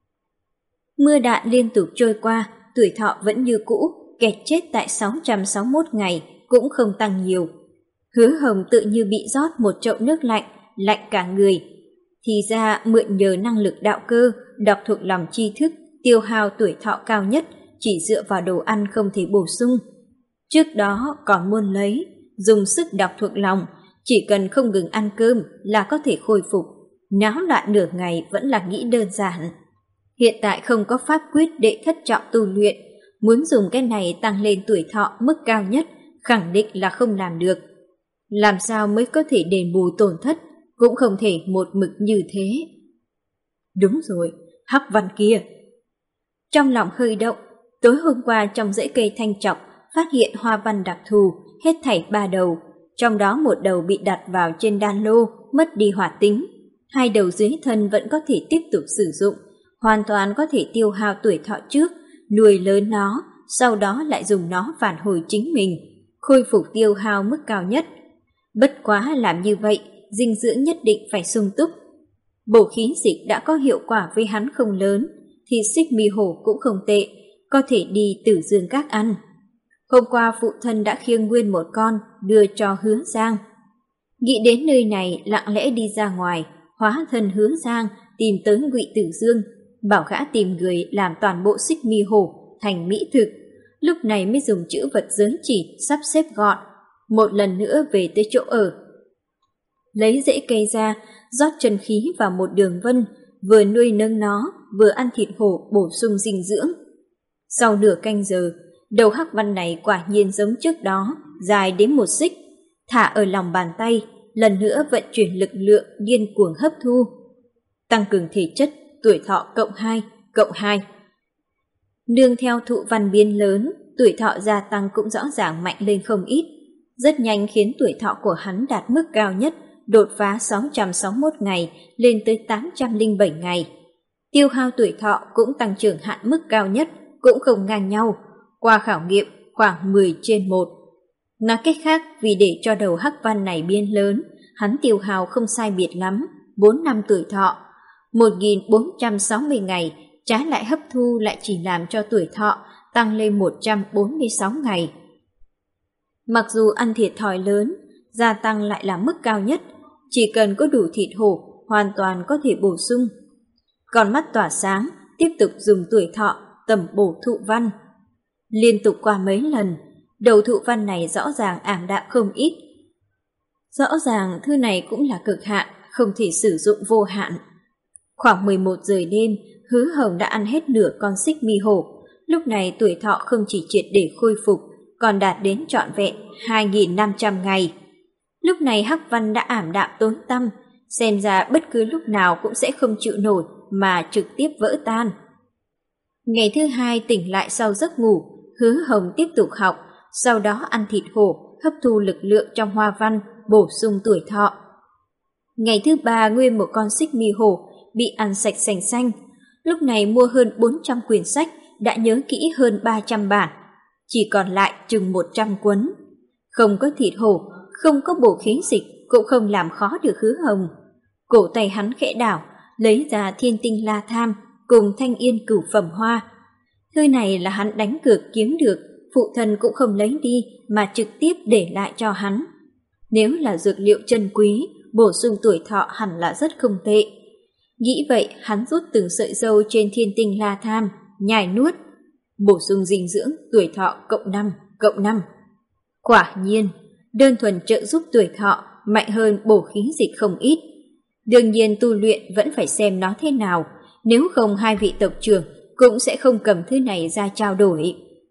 Speaker 1: Mưa đạn liên tục trôi qua, tuổi thọ vẫn như cũ, kẹt chết tại sáu trăm sáu mươi mốt ngày, cũng không tăng nhiều. Hứa Hồng tự như bị rót một chậu nước lạnh, lạnh cả người. Thì ra mượn nhờ năng lực đạo cơ, đọc thuộc lòng tri thức, tiêu hao tuổi thọ cao nhất, chỉ dựa vào đồ ăn không thể bổ sung. Trước đó còn muốn lấy, dùng sức đọc thuộc lòng, chỉ cần không ngừng ăn cơm là có thể khôi phục, náo loạn nửa ngày vẫn là nghĩ đơn giản. Hiện tại không có pháp quyết đệ thất trọng tu luyện, muốn dùng cái này tăng lên tuổi thọ mức cao nhất, khẳng định là không làm được. Làm sao mới có thể đền bù tổn thất, cũng không thể một mực như thế. Đúng rồi, hắc văn kia. Trong lòng hơi động, tối hôm qua trong rễ cây thanh trọc phát hiện hoa văn đặc thù, hết thảy ba đầu, trong đó một đầu bị đặt vào trên đan lô, mất đi hoạt tính. Hai đầu dưới thân vẫn có thể tiếp tục sử dụng, hoàn toàn có thể tiêu hao tuổi thọ trước, nuôi lớn nó, sau đó lại dùng nó phản hồi chính mình, khôi phục tiêu hao mức cao nhất. Bất quá làm như vậy, dinh dưỡng nhất định phải sung túc. Bổ khí dịch đã có hiệu quả với hắn không lớn, thì xích mi hổ cũng không tệ, có thể đi Tử Dương Các ăn. Hôm qua phụ thân đã khiêng nguyên một con đưa cho Hứa Giang. Nghĩ đến nơi này lặng lẽ đi ra ngoài, hóa thân Hứa Giang tìm tới Ngụy Tử Dương, bảo gã tìm người làm toàn bộ xích mi hổ thành mỹ thực. Lúc này mới dùng chữ vật giới chỉ sắp xếp gọn, một lần nữa về tới chỗ ở. Lấy rễ cây ra, rót chân khí vào một đường vân, vừa nuôi nâng nó, vừa ăn thịt hổ bổ sung dinh dưỡng. Sau nửa canh giờ, đầu hắc văn này quả nhiên giống trước đó, dài đến một xích, thả ở lòng bàn tay, lần nữa vận chuyển lực lượng điên cuồng hấp thu. Tăng cường thể chất, tuổi thọ cộng hai, cộng hai. Nương theo thụ văn biến lớn, tuổi thọ gia tăng cũng rõ ràng mạnh lên không ít, rất nhanh khiến tuổi thọ của hắn đạt mức cao nhất, đột phá sáu trăm sáu mươi mốt ngày lên tới tám trăm lẻ bảy ngày. Tiêu hao tuổi thọ cũng tăng trưởng hạn mức cao nhất, cũng không ngang nhau, qua khảo nghiệm khoảng mười trên một. Nói cách khác, vì để cho đầu hắc văn này biến lớn, hắn tiêu hao không sai biệt lắm, bốn năm tuổi thọ, một nghìn bốn trăm sáu mươi ngày, trái lại hấp thu lại chỉ làm cho tuổi thọ tăng lên một trăm bốn mươi sáu ngày. Mặc dù ăn thiệt thòi lớn, gia tăng lại là mức cao nhất, chỉ cần có đủ thịt hổ, hoàn toàn có thể bổ sung. Còn mắt tỏa sáng, tiếp tục dùng tuổi thọ tầm bổ thụ văn. Liên tục qua mấy lần, đầu thụ văn này rõ ràng ảm đạm không ít. Rõ ràng thư này cũng là cực hạn, không thể sử dụng vô hạn. Khoảng mười một giờ đêm, Hứa Hồng đã ăn hết nửa con xích mi hổ. Lúc này tuổi thọ không chỉ triệt để khôi phục, còn đạt đến trọn vẹn hai nghìn năm trăm ngày. Lúc này hắc văn đã ảm đạm tối tăm, xem ra bất cứ lúc nào cũng sẽ không chịu nổi mà trực tiếp vỡ tan. Ngày thứ hai tỉnh lại sau giấc ngủ, Hứa Hồng tiếp tục học, sau đó ăn thịt hổ, hấp thu lực lượng trong hoa văn, bổ sung tuổi thọ. Ngày thứ ba nguyên một con xích mi hổ bị ăn sạch sành xanh. Lúc này mua hơn bốn trăm quyển sách, đã nhớ kỹ hơn ba trăm bản, chỉ còn lại chừng một trăm cuốn. Không có thịt hổ, không có bổ khí dịch, cũng không làm khó được Hứa Hồng. Cổ tay hắn khẽ đảo, lấy ra Thiên Tinh La Tham cùng Thanh Yên Cửu Phẩm Hoa. Thư này là hắn đánh cược kiếm được, phụ thân cũng không lấy đi mà trực tiếp để lại cho hắn. Nếu là dược liệu chân quý, bổ sung tuổi thọ hẳn là rất không tệ. Nghĩ vậy, hắn rút từng sợi dâu trên Thiên Tinh La Tham, nhai nuốt. Bổ sung dinh dưỡng, tuổi thọ cộng năm, cộng năm. Quả nhiên, đơn thuần trợ giúp tuổi thọ mạnh hơn bổ khí dịch không ít. Đương nhiên tu luyện vẫn phải xem nó thế nào, nếu không hai vị tộc trưởng cũng sẽ không cầm thứ này ra trao đổi.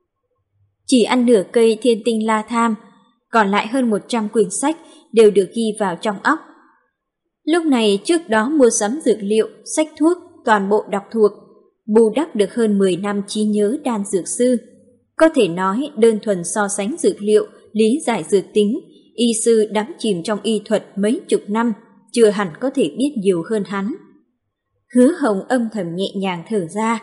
Speaker 1: Chỉ ăn nửa cây Thiên Tinh La Tham, còn lại hơn một trăm quyển sách đều được ghi vào trong óc. Lúc này trước đó mua sắm dược liệu, sách thuốc, toàn bộ đọc thuộc, bù đắp được hơn mười năm trí nhớ đan dược sư. Có thể nói đơn thuần so sánh dược liệu, lý giải dược tính, y sư đắm chìm trong y thuật mấy chục năm, chưa hẳn có thể biết nhiều hơn hắn. Hứa Hồng âm thầm nhẹ nhàng thở ra.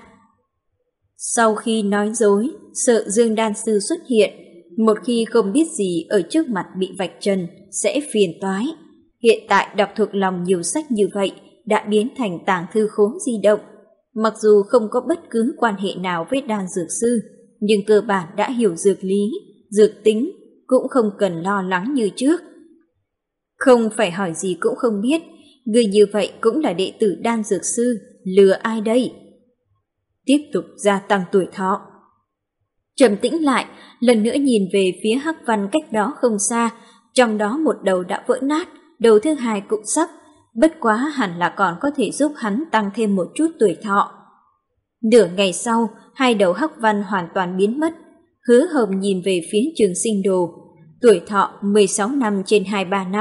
Speaker 1: Sau khi nói dối, sợ Dương Đan Sư xuất hiện, một khi không biết gì ở trước mặt bị vạch trần, sẽ phiền toái. Hiện tại đọc thuộc lòng nhiều sách như vậy đã biến thành tàng thư khố di động. Mặc dù không có bất cứ quan hệ nào với đan dược sư, nhưng cơ bản đã hiểu dược lý, dược tính, cũng không cần lo lắng như trước. Không phải hỏi gì cũng không biết, người như vậy cũng là đệ tử đan dược sư, lừa ai đây? Tiếp tục gia tăng tuổi thọ. Trầm tĩnh lại, lần nữa nhìn về phía hắc văn cách đó không xa, trong đó một đầu đã vỡ nát, đầu thứ hai cũng sắp, bất quá hẳn là còn có thể giúp hắn tăng thêm một chút tuổi thọ. Nửa ngày sau, hai đầu hắc văn hoàn toàn biến mất. Hứa Hồng nhìn về phía Trường Sinh Đồ, tuổi thọ mười sáu năm trên hai mươi ba năm,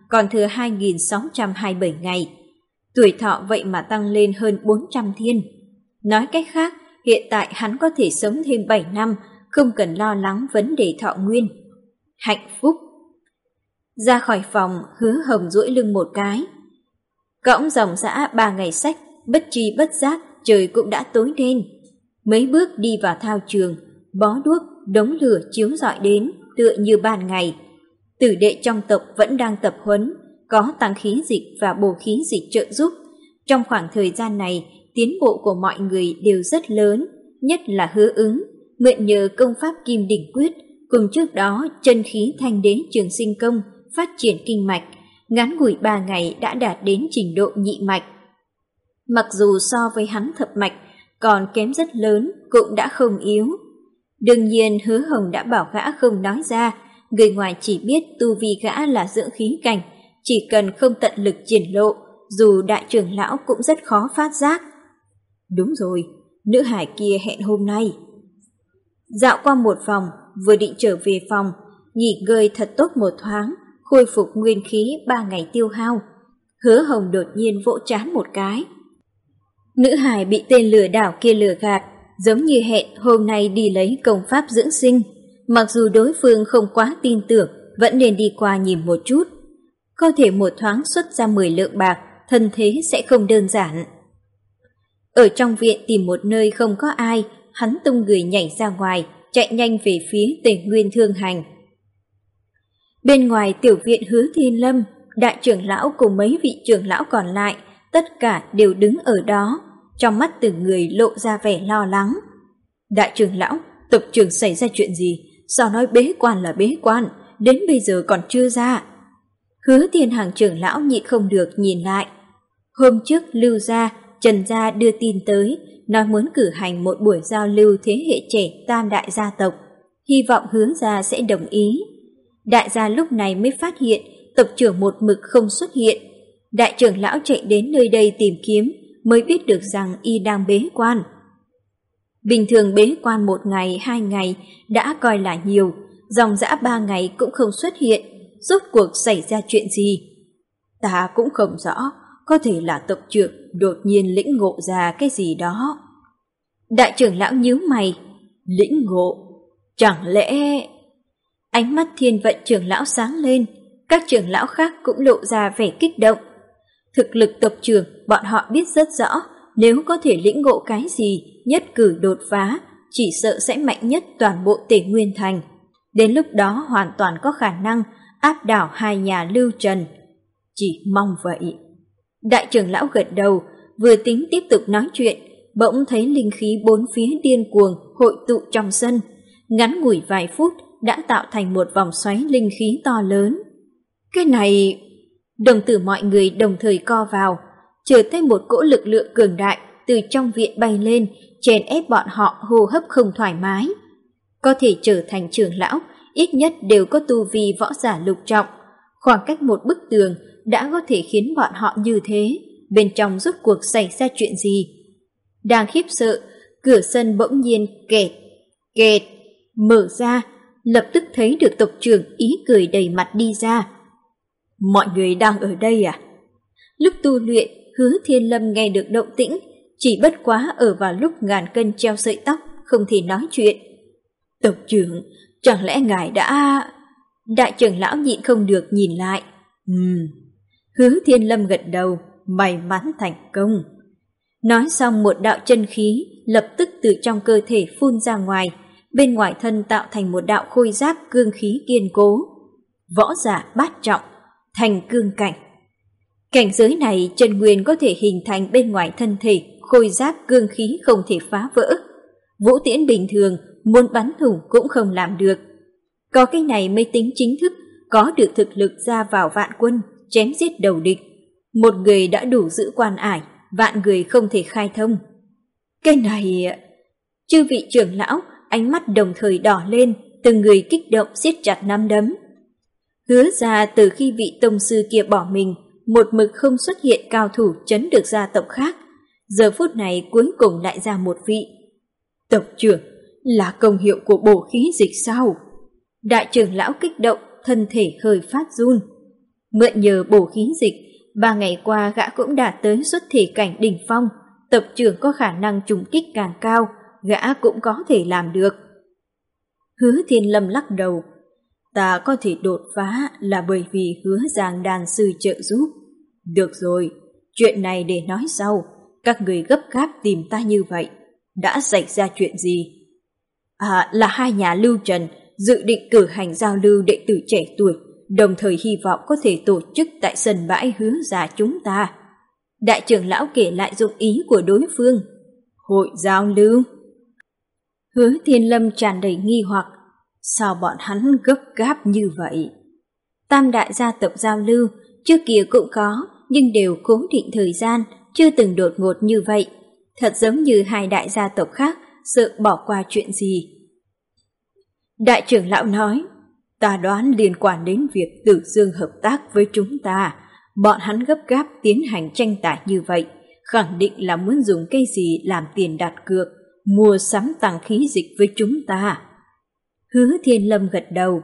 Speaker 1: còn thừa hai nghìn sáu trăm hai mươi bảy ngày. Tuổi thọ vậy mà tăng lên hơn bốn trăm thiên. Nói cách khác, hiện tại hắn có thể sống thêm bảy năm, không cần lo lắng vấn đề thọ nguyên. Hạnh phúc. Ra khỏi phòng, Hứa Hồng duỗi lưng một cái. Cõng dòng dã ba ngày sách, bất tri bất giác, trời cũng đã tối đen. Mấy bước đi vào thao trường, bó đuốc, đống lửa chiếu rọi đến, tựa như ban ngày. Tử đệ trong tộc vẫn đang tập huấn, có tăng khí dịch và bổ khí dịch trợ giúp. Trong khoảng thời gian này, tiến bộ của mọi người đều rất lớn, nhất là Hứa Ứng, mượn nhờ công pháp Kim Đỉnh Quyết, cùng trước đó chân khí Thanh Đế Trường Sinh Công phát triển kinh mạch, ngắn ngủi ba ngày đã đạt đến trình độ nhị mạch. Mặc dù so với hắn thập mạch còn kém rất lớn, cũng đã không yếu. Đương nhiên Hứa Hồng đã bảo gã không nói ra, người ngoài chỉ biết tu vi gã là dưỡng khí cảnh, chỉ cần không tận lực triển lộ, dù đại trưởng lão cũng rất khó phát giác. Đúng rồi, nữ hải kia hẹn hôm nay. Dạo qua một vòng, vừa định trở về phòng, nghỉ ngơi thật tốt một thoáng, khôi phục nguyên khí ba ngày tiêu hao. Hứa Hồng đột nhiên vỗ trán một cái. Nữ hải bị tên lừa đảo kia lừa gạt, giống như hẹn hôm nay đi lấy công pháp dưỡng sinh. Mặc dù đối phương không quá tin tưởng, vẫn nên đi qua nhìn một chút. Có thể một thoáng xuất ra mười lượng bạc, thân thế sẽ không đơn giản. Ở trong viện tìm một nơi không có ai, hắn tung người nhảy ra ngoài, chạy nhanh về phía Tề Nguyên Thương Hành. Bên ngoài tiểu viện Hứa Thiên Lâm, đại trưởng lão cùng mấy vị trưởng lão còn lại, tất cả đều đứng ở đó, trong mắt từng người lộ ra vẻ lo lắng. Đại trưởng lão, tộc trưởng xảy ra chuyện gì? Sao nói bế quan là bế quan, đến bây giờ còn chưa ra? Hứa Thiên Hàng trưởng lão nhịn không được nhìn lại. Hôm trước Lưu gia, Trần gia đưa tin tới, nói muốn cử hành một buổi giao lưu thế hệ trẻ tam đại gia tộc, hy vọng Hứa gia sẽ đồng ý. Đại gia lúc này mới phát hiện tộc trưởng một mực không xuất hiện. Đại trưởng lão chạy đến nơi đây tìm kiếm, mới biết được rằng y đang bế quan. Bình thường bế quan một ngày, hai ngày đã coi là nhiều, dòng dã ba ngày cũng không xuất hiện, rốt cuộc xảy ra chuyện gì? Ta cũng không rõ, có thể là tộc trưởng đột nhiên lĩnh ngộ ra cái gì đó. Đại trưởng lão nhíu mày, lĩnh ngộ, chẳng lẽ... Ánh mắt Thiên Vận trưởng lão sáng lên, các trưởng lão khác cũng lộ ra vẻ kích động. Thực lực tộc trưởng bọn họ biết rất rõ, nếu có thể lĩnh ngộ cái gì, nhất cử đột phá, chỉ sợ sẽ mạnh nhất toàn bộ Tề Nguyên Thành. Đến lúc đó hoàn toàn có khả năng áp đảo hai nhà Lưu Trần. Chỉ mong vậy. Đại trưởng lão gật đầu, vừa tính tiếp tục nói chuyện, bỗng thấy linh khí bốn phía điên cuồng hội tụ trong sân. Ngắn ngủi vài phút đã tạo thành một vòng xoáy linh khí to lớn. Cái này... Đồng tử mọi người đồng thời co vào, chợt thấy một cỗ lực lượng cường đại từ trong viện bay lên, chèn ép bọn họ hô hấp không thoải mái. Có thể trở thành trưởng lão, ít nhất đều có tu vi võ giả lục trọng. Khoảng cách một bức tường đã có thể khiến bọn họ như thế, bên trong rốt cuộc xảy ra chuyện gì? Đang khiếp sợ, cửa sân bỗng nhiên kẹt, kẹt, mở ra, lập tức thấy được tộc trưởng ý cười đầy mặt đi ra. Mọi người đang ở đây à? Lúc tu luyện, Hứa Thiên Lâm nghe được động tĩnh, chỉ bất quá ở vào lúc ngàn cân treo sợi tóc, không thể nói chuyện. Tộc trưởng, chẳng lẽ ngài đã... Đại trưởng lão nhịn không được nhìn lại. Ừm. Hứa Thiên Lâm gật đầu, may mắn thành công. Nói xong một đạo chân khí lập tức từ trong cơ thể phun ra ngoài, bên ngoài thân tạo thành một đạo khôi giáp cương khí kiên cố. Võ giả bát trọng, thành cương cảnh. Cảnh giới này chân nguyên có thể hình thành bên ngoài thân thể, khôi giáp cương khí không thể phá vỡ. Vũ tiễn bình thường muốn bắn thủng cũng không làm được. Có cái này mới tính chính thức có được thực lực ra vào vạn quân, chém giết đầu địch. Một người đã đủ giữ quan ải, vạn người không thể khai thông. Cái này... Chư vị trưởng lão ánh mắt đồng thời đỏ lên, từng người kích động siết chặt nắm đấm. Hứa ra từ khi vị tông sư kia bỏ mình, một mực không xuất hiện cao thủ chấn được gia tộc khác. Giờ phút này cuối cùng lại ra một vị. Tộc trưởng, là công hiệu của bổ khí dịch sao? Đại trưởng lão kích động, thân thể hơi phát run. Mượn nhờ bổ khí dịch, ba ngày qua gã cũng đạt tới xuất thể cảnh đỉnh phong, tộc trưởng có khả năng trùng kích càng cao, gã cũng có thể làm được. Hứa Thiên Lâm lắc đầu, ta có thể đột phá là bởi vì Hứa Giang đan sư trợ giúp. Được rồi, chuyện này để nói sau, các người gấp gáp tìm ta như vậy, đã xảy ra chuyện gì? À, là hai nhà Lưu Trần dự định cử hành giao lưu đệ tử trẻ tuổi, đồng thời hy vọng có thể tổ chức tại sân bãi Hứa Gia chúng ta. Đại trưởng lão kể lại dụng ý của đối phương. Hội giao lưu? Hứa Thiên Lâm tràn đầy nghi hoặc, sao bọn hắn gấp gáp như vậy? Tam đại gia tộc giao lưu, trước kia cũng có, nhưng đều cố định thời gian, chưa từng đột ngột như vậy. Thật giống như hai đại gia tộc khác sợ bỏ qua chuyện gì. Đại trưởng lão nói, ta đoán liên quan đến việc Tử Dương hợp tác với chúng ta. Bọn hắn gấp gáp tiến hành tranh tài như vậy, khẳng định là muốn dùng cái gì làm tiền đặt cược, mua sắm tăng khí dịch với chúng ta. Hứa Thiên Lâm gật đầu.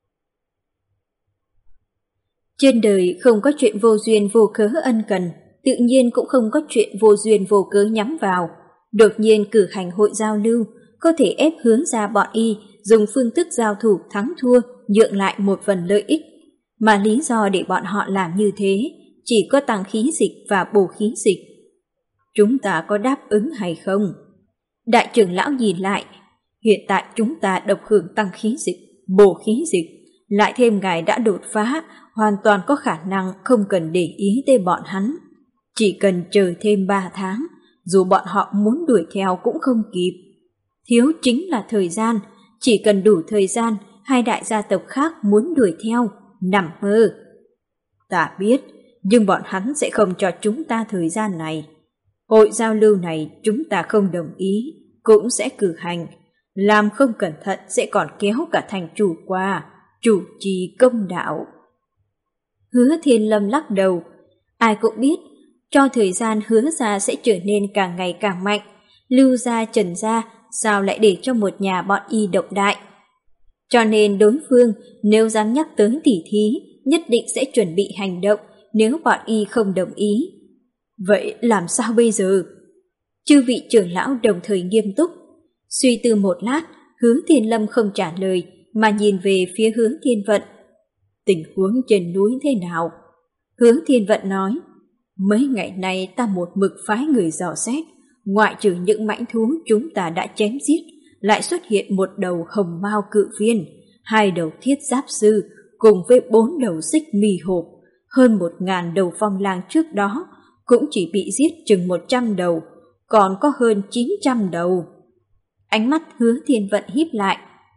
Speaker 1: Trên đời không có chuyện vô duyên vô cớ ân cần, tự nhiên cũng không có chuyện vô duyên vô cớ nhắm vào. Đột nhiên cử hành hội giao lưu, có thể ép Hứa Gia bọn y dùng phương thức giao thủ thắng thua, nhượng lại một phần lợi ích. Mà lý do để bọn họ làm như thế chỉ có tăng khí dịch và bổ khí dịch. Chúng ta có đáp ứng hay không? Đại trưởng lão nhìn lại, hiện tại chúng ta độc hưởng tăng khí dịch, bổ khí dịch, lại thêm ngài đã đột phá, hoàn toàn có khả năng không cần để ý tới bọn hắn. Chỉ cần chờ thêm ba tháng, dù bọn họ muốn đuổi theo cũng không kịp. Thiếu chính là thời gian, chỉ cần đủ thời gian, hai đại gia tộc khác muốn đuổi theo, nằm mơ. Ta biết, nhưng bọn hắn sẽ không cho chúng ta thời gian này. Hội giao lưu này chúng ta không đồng ý, cũng sẽ cử hành. Làm không cẩn thận sẽ còn kéo cả thành chủ qua, chủ trì công đạo. Hứa Thiên Lâm lắc đầu, ai cũng biết, cho thời gian Hứa Gia sẽ trở nên càng ngày càng mạnh. Lưu Gia, Trần Gia sao lại để cho một nhà bọn y độc đại? Cho nên đối phương nếu dám nhắc tới tỉ thí, nhất định sẽ chuẩn bị hành động nếu bọn y không đồng ý. Vậy làm sao bây giờ? Chư vị trưởng lão đồng thời nghiêm túc. Suy tư một lát, Hứa Thiên Lâm không trả lời mà nhìn về phía Hứa Thiên Vận. Tình huống trên núi thế nào? Hứa Thiên Vận nói, mấy ngày nay ta một mực phái người dò xét, ngoại trừ những mãnh thú chúng ta đã chém giết, lại xuất hiện một đầu hồng mao cự viên, hai đầu thiết giáp sư cùng với bốn đầu xích mì hộp, hơn một ngàn đầu phong lang trước đó cũng chỉ bị giết chừng một trăm đầu, còn có hơn chín trăm đầu. Ánh mắt Hứa Thiên Vận híp lại.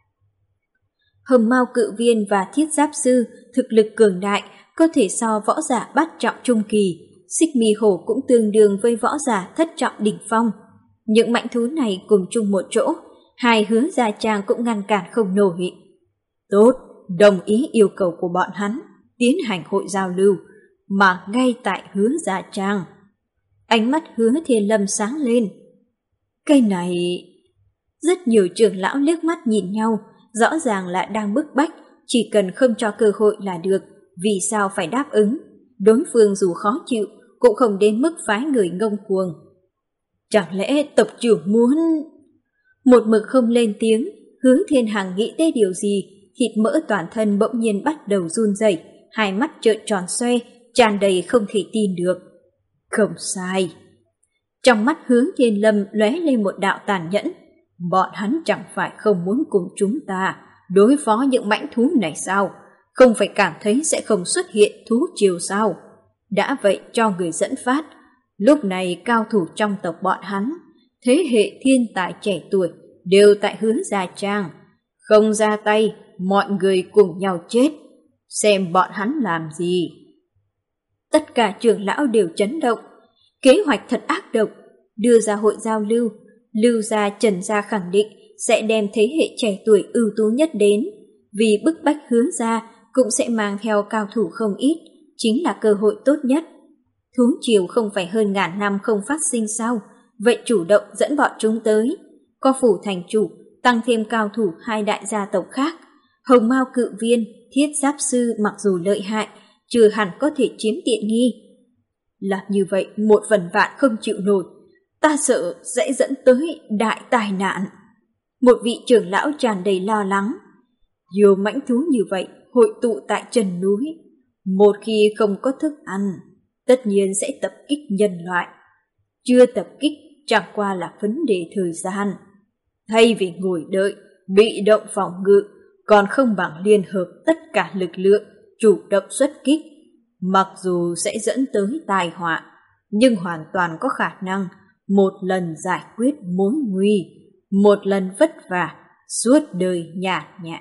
Speaker 1: Hồng mao cự viên và thiết giáp sư thực lực cường đại, có thể so võ giả bát trọng trung kỳ, xích mì hổ cũng tương đương với võ giả thất trọng đỉnh phong. Những mãnh thú này cùng chung một chỗ, hai Hứa Gia Trang cũng ngăn cản không nổi. Tốt, đồng ý yêu cầu của bọn hắn, tiến hành hội giao lưu, mà ngay tại Hứa Gia Trang. Ánh mắt Hứa Thiên Lâm sáng lên. Cây này... Rất nhiều trưởng lão liếc mắt nhìn nhau, rõ ràng là đang bức bách, chỉ cần không cho cơ hội là được, vì sao phải đáp ứng. Đối phương dù khó chịu, cũng không đến mức phái người ngông cuồng. Chẳng lẽ tộc trưởng muốn... Một mực không lên tiếng, Hứa Thiên Hằng nghĩ tới điều gì, thịt mỡ toàn thân bỗng nhiên bắt đầu run rẩy, hai mắt trợn tròn xoe, tràn đầy không thể tin được. Không sai. Trong mắt Hứa Thiên Lâm lóe lên một đạo tàn nhẫn. Bọn hắn chẳng phải không muốn cùng chúng ta đối phó những mãnh thú này sao? Không phải cảm thấy sẽ không xuất hiện thú triều sao? Đã vậy cho người dẫn phát. Lúc này cao thủ trong tộc bọn hắn, thế hệ thiên tài trẻ tuổi đều tại Hứa Gia Trang. Không ra tay, mọi người cùng nhau chết. Xem bọn hắn làm gì. Tất cả trưởng lão đều chấn động. Kế hoạch thật ác độc, đưa ra hội giao lưu. Lưu Gia, Trần Gia khẳng định sẽ đem thế hệ trẻ tuổi ưu tú nhất đến. Vì bức bách Hứa Gia cũng sẽ mang theo cao thủ không ít, chính là cơ hội tốt nhất. Thú triều không phải hơn ngàn năm không phát sinh sao? Vậy chủ động dẫn bọn chúng tới. Có phủ thành chủ, tăng thêm cao thủ hai đại gia tộc khác. Hồng mao cự viên, thiết giáp sư mặc dù lợi hại, chưa hẳn có thể chiếm tiện nghi. Làm như vậy một phần vạn không chịu nổi, ta sợ sẽ dẫn tới đại tai nạn. Một vị trưởng lão tràn đầy lo lắng. Nhiều mãnh thú như vậy hội tụ tại chân núi, một khi không có thức ăn, tất nhiên sẽ tập kích nhân loại. Chưa tập kích chẳng qua là vấn đề thời gian. Thay vì ngồi đợi, bị động phòng ngự, còn không bằng liên hợp tất cả lực lượng, chủ động xuất kích. Mặc dù sẽ dẫn tới tai họa, nhưng hoàn toàn có khả năng một lần giải quyết mối nguy, một lần vất vả, suốt đời nhàn nhã.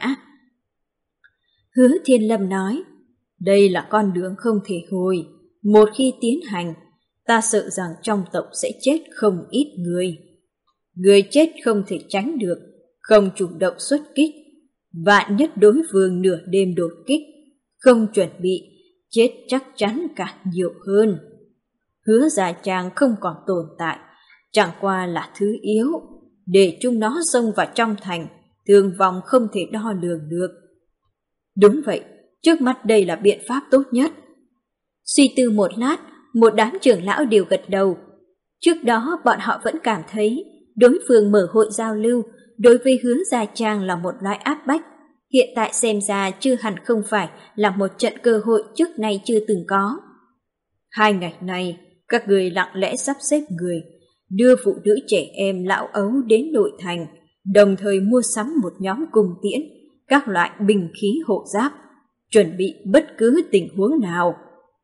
Speaker 1: Hứa Thiên Lâm nói, đây là con đường không thể hồi. Một khi tiến hành, ta sợ rằng trong tộc sẽ chết không ít người. Người chết không thể tránh được, không chủ động xuất kích. Vạn nhất đối phương nửa đêm đột kích, không chuẩn bị, chết chắc chắn càng nhiều hơn. Hứa Gia Trang không còn tồn tại, chẳng qua là thứ yếu, để chúng nó xông vào trong thành, thương vong không thể đo lường được. Đúng vậy, trước mắt đây là biện pháp tốt nhất. Suy tư một lát, một đám trưởng lão đều gật đầu. Trước đó bọn họ vẫn cảm thấy đối phương mở hội giao lưu đối với Hứa Gia Trang là một loại áp bách. Hiện tại xem ra chưa hẳn không phải là một trận cơ hội trước nay chưa từng có. Hai ngày nay, các người lặng lẽ sắp xếp người, đưa phụ nữ trẻ em lão ấu đến nội thành, đồng thời mua sắm một nhóm cung tiễn, các loại binh khí hộ giáp, chuẩn bị bất cứ tình huống nào.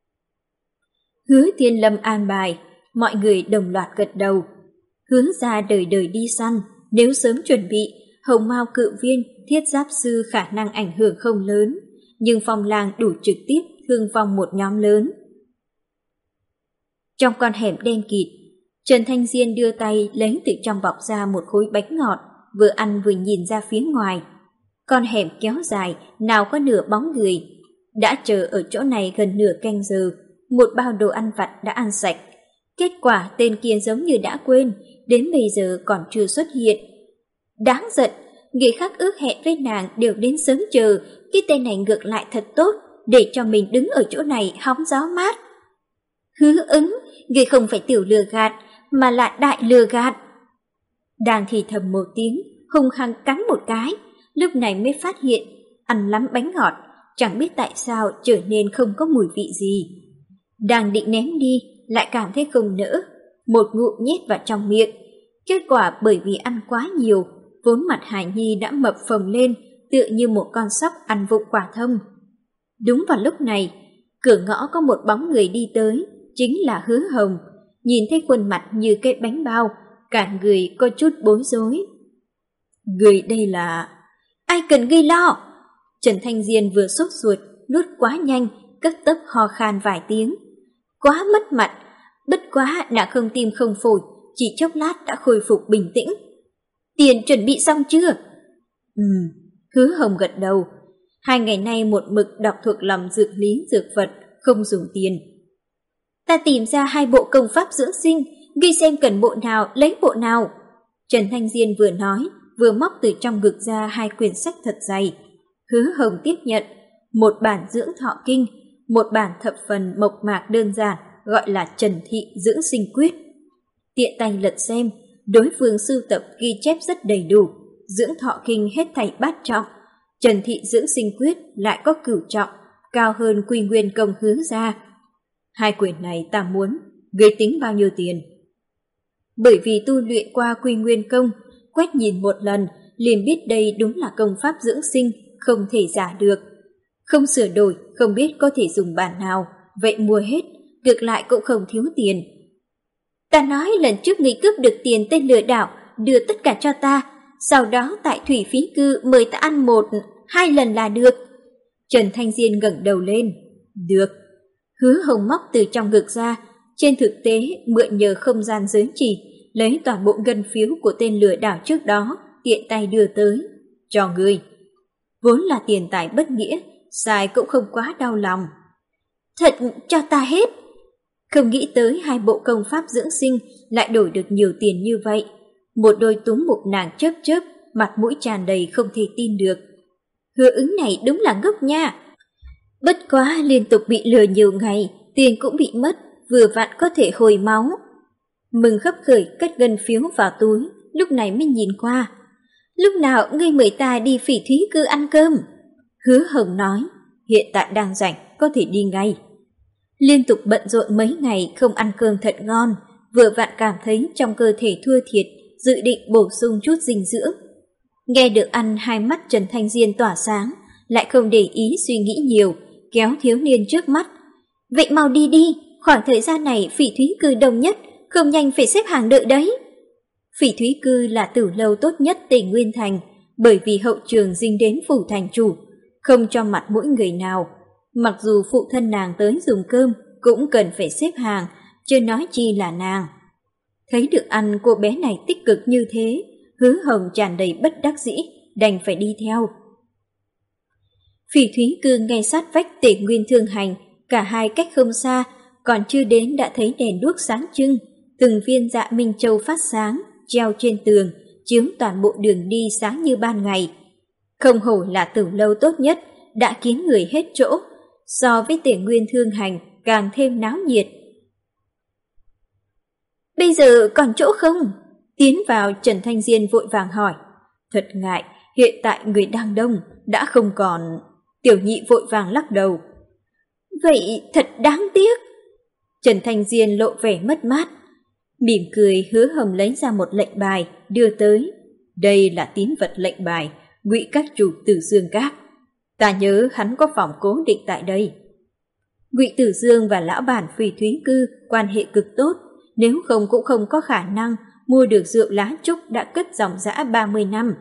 Speaker 1: Hứa Thiên Lâm an bài, mọi người đồng loạt gật đầu. Hứa ra đời đời đi săn, nếu sớm chuẩn bị, hồng mao cự viên, thiết giáp sư khả năng ảnh hưởng không lớn, nhưng phong lang đủ trực tiếp thương vong một nhóm lớn. Trong con hẻm đen kịt, Trần Thanh Diên đưa tay lấy từ trong bọc ra một khối bánh ngọt, vừa ăn vừa nhìn ra phía ngoài. Con hẻm kéo dài, nào có nửa bóng người. Đã chờ ở chỗ này gần nửa canh giờ, một bao đồ ăn vặt đã ăn sạch. Kết quả tên kia giống như đã quên, đến bây giờ còn chưa xuất hiện. Đáng giận, người khác ước hẹn với nàng đều đến sớm chờ, cái tên này ngược lại thật tốt, để cho mình đứng ở chỗ này hóng gió mát. Hứa ứng, người không phải tiểu lừa gạt, mà là đại lừa gạt. Đang thì thầm một tiếng, hung hăng cắn một cái, lúc này mới phát hiện, ăn lắm bánh ngọt, chẳng biết tại sao trở nên không có mùi vị gì. Đang định ném đi, lại cảm thấy không nỡ, một ngụm nhét vào trong miệng. Kết quả bởi vì ăn quá nhiều, vốn mặt Hải Nhi đã mập phồng lên, tựa như một con sóc ăn vụng quả thông. Đúng vào lúc này, cửa ngõ có một bóng người đi tới, chính là Hứa Hồng. Nhìn thấy khuôn mặt như cái bánh bao, cả người có chút bối rối. Người đây là... Ai cần gây lo? Trần Thanh Diên vừa sốt ruột, nuốt quá nhanh, cất tấp ho khan vài tiếng. Quá mất mặt, bất quá đã không tim không phổi, chỉ chốc lát đã khôi phục bình tĩnh. Tiền chuẩn bị xong chưa? Ừ, Hứa Hồng gật đầu. Hai ngày nay một mực đọc thuộc lòng dược lý dược vật, không dùng tiền. Ta tìm ra hai bộ công pháp dưỡng sinh, ghi xem cần bộ nào lấy bộ nào. Trần Thanh Diên vừa nói, vừa móc từ trong ngực ra hai quyển sách thật dày. Hứa Hồng tiếp nhận, một bản dưỡng thọ kinh, một bản thập phần mộc mạc đơn giản gọi là Trần Thị dưỡng sinh quyết. Tiện tay lật xem, đối phương sưu tập ghi chép rất đầy đủ, dưỡng thọ kinh hết thảy bát trọng, Trần Thị dưỡng sinh quyết lại có cửu trọng, cao hơn Quy Nguyên công Hứa ra. Hai quyển này ta muốn, gây tính bao nhiêu tiền? Bởi vì tu luyện qua Quy Nguyên công, quét nhìn một lần liền biết đây đúng là công pháp dưỡng sinh, không thể giả được. Không sửa đổi, không biết có thể dùng bản nào, vậy mua hết, ngược lại cũng không thiếu tiền. Ta nói lần trước người cướp được tiền tên lừa đảo, đưa tất cả cho ta, sau đó tại thủy phí cư mời ta ăn một, hai lần là được. Trần Thanh Diên ngẩng đầu lên. Được. Hứa Hồng móc từ trong ngực ra, trên thực tế mượn nhờ không gian giới chỉ, lấy toàn bộ ngân phiếu của tên lừa đảo trước đó, tiện tay đưa tới. Cho ngươi. Vốn là tiền tài bất nghĩa, xài cũng không quá đau lòng. Thật cho ta hết. Không nghĩ tới hai bộ công pháp dưỡng sinh lại đổi được nhiều tiền như vậy. Một đôi túm mục nàng chớp chớp, mặt mũi tràn đầy không thể tin được. Hứa ứng này đúng là ngốc nha. Bất quá liên tục bị lừa nhiều ngày, tiền cũng bị mất, vừa vặn có thể hồi máu. Mừng khấp khởi cất ngân phiếu vào túi, lúc này mới nhìn qua. Lúc nào ngươi mời ta đi Phỉ Thúy Cư ăn cơm? Hứa Hồng nói, hiện tại đang rảnh, có thể đi ngay. Liên tục bận rộn mấy ngày không ăn cơm thật ngon, vừa vặn cảm thấy trong cơ thể thua thiệt, dự định bổ sung chút dinh dưỡng. Nghe được ăn, hai mắt Trần Thanh Diên tỏa sáng, lại không để ý suy nghĩ nhiều, kéo thiếu niên trước mắt. Vậy mau đi đi, khoảng thời gian này Phỉ Thúy Cư đông nhất, không nhanh phải xếp hàng đợi đấy. Phỉ Thúy Cư là tử lâu tốt nhất tỉnh Nguyên Thành, bởi vì hậu trường dính đến phủ thành chủ, không cho mặt mỗi người nào. Mặc dù phụ thân nàng tới dùng cơm, cũng cần phải xếp hàng, chưa nói chi là nàng. Thấy được ăn cô bé này tích cực như thế, Hứa Hồng tràn đầy bất đắc dĩ, đành phải đi theo. Phỉ Thúy Cư ngay sát vách Tể Nguyên Thương Hành, cả hai cách không xa, còn chưa đến đã thấy đèn đuốc sáng trưng, từng viên dạ minh châu phát sáng, treo trên tường, chiếu toàn bộ đường đi sáng như ban ngày. Không hổ là tử lâu tốt nhất, đã kín người hết chỗ, so với Tể Nguyên Thương Hành càng thêm náo nhiệt. Bây giờ còn chỗ không? Tiến vào, Trần Thanh Diên vội vàng hỏi. Thật ngại, hiện tại người đang đông, đã không còn. Tiểu Nhị vội vàng lắc đầu. Vậy thật đáng tiếc. Trần Thanh Diên lộ vẻ mất mát. Mỉm cười, Hứa Hồng lấy ra một lệnh bài, đưa tới. Đây là tín vật lệnh bài, Ngụy Các Chủ Tử Dương Các. Ta nhớ hắn có phòng cố định tại đây. Ngụy Tử Dương và lão bản Phỉ Thúy Cư quan hệ cực tốt, nếu không cũng không có khả năng mua được rượu lá trúc đã cất dòng dã ba mươi năm.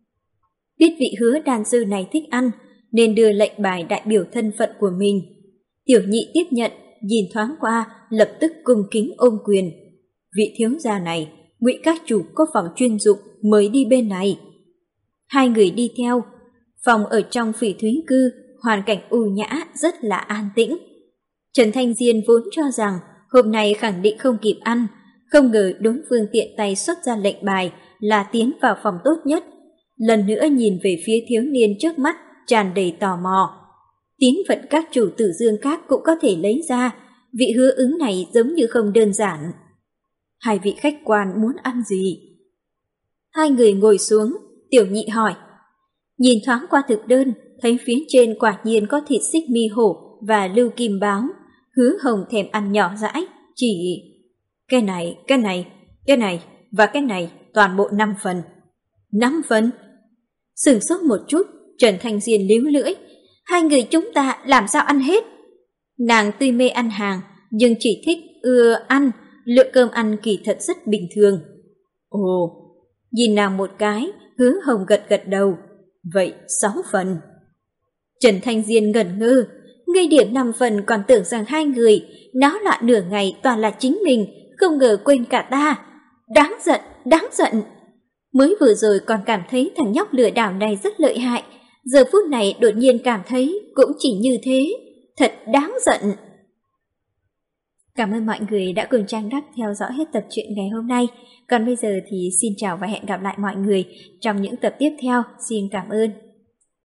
Speaker 1: Biết vị Hứa đan sư này thích ăn, nên đưa lệnh bài đại biểu thân phận của mình. Tiểu Nhị tiếp nhận, nhìn thoáng qua, lập tức cung kính ôm quyền. Vị thiếu gia này, Ngụy Các Chủ có phòng chuyên dụng mới đi bên này. Hai người đi theo. Phòng ở trong Phỉ Thúy Cư, hoàn cảnh u nhã, rất là an tĩnh. Trần Thanh Diên vốn cho rằng hôm nay khẳng định không kịp ăn, không ngờ đối phương tiện tay xuất ra lệnh bài là tiến vào phòng tốt nhất. Lần nữa nhìn về phía thiếu niên trước mắt, tràn đầy tò mò. Tín vật các chủ Tử Dương Các cũng có thể lấy ra, vị Hứa ứng này giống như không đơn giản. Hai vị khách quan muốn ăn gì? Hai người ngồi xuống, Tiểu Nhị hỏi. Nhìn thoáng qua thực đơn, thấy phía trên quả nhiên có thịt xích mi hổ và lưu kim báo. Hứa Hồng thèm ăn nhỏ dãi, chỉ cái này, cái này, cái này và cái này toàn bộ năm phần. Năm phần? Sửng sốt một chút, Trần Thanh Diên líu lưỡi. Hai người chúng ta làm sao ăn hết? Nàng tuy mê ăn hàng, nhưng chỉ thích ưa ăn, lượng cơm ăn kỳ thật rất bình thường. Ồ, nhìn nàng một cái, Hứa Hồng gật gật đầu. Vậy sáu phần. Trần Thanh Diên ngẩn ngơ, ngươi điểm năm phần còn tưởng rằng hai người, náo loạn nửa ngày toàn là chính mình, không ngờ quên cả ta. Đáng giận, đáng giận. Mới vừa rồi còn cảm thấy thằng nhóc lừa đảo này rất lợi hại, giờ phút này đột nhiên cảm thấy cũng chỉ như thế, thật đáng giận. Cảm ơn mọi người đã cùng Trang Đắc theo dõi hết tập truyện ngày hôm nay. Còn bây giờ thì xin chào và hẹn gặp lại mọi người trong những tập tiếp theo. Xin cảm ơn.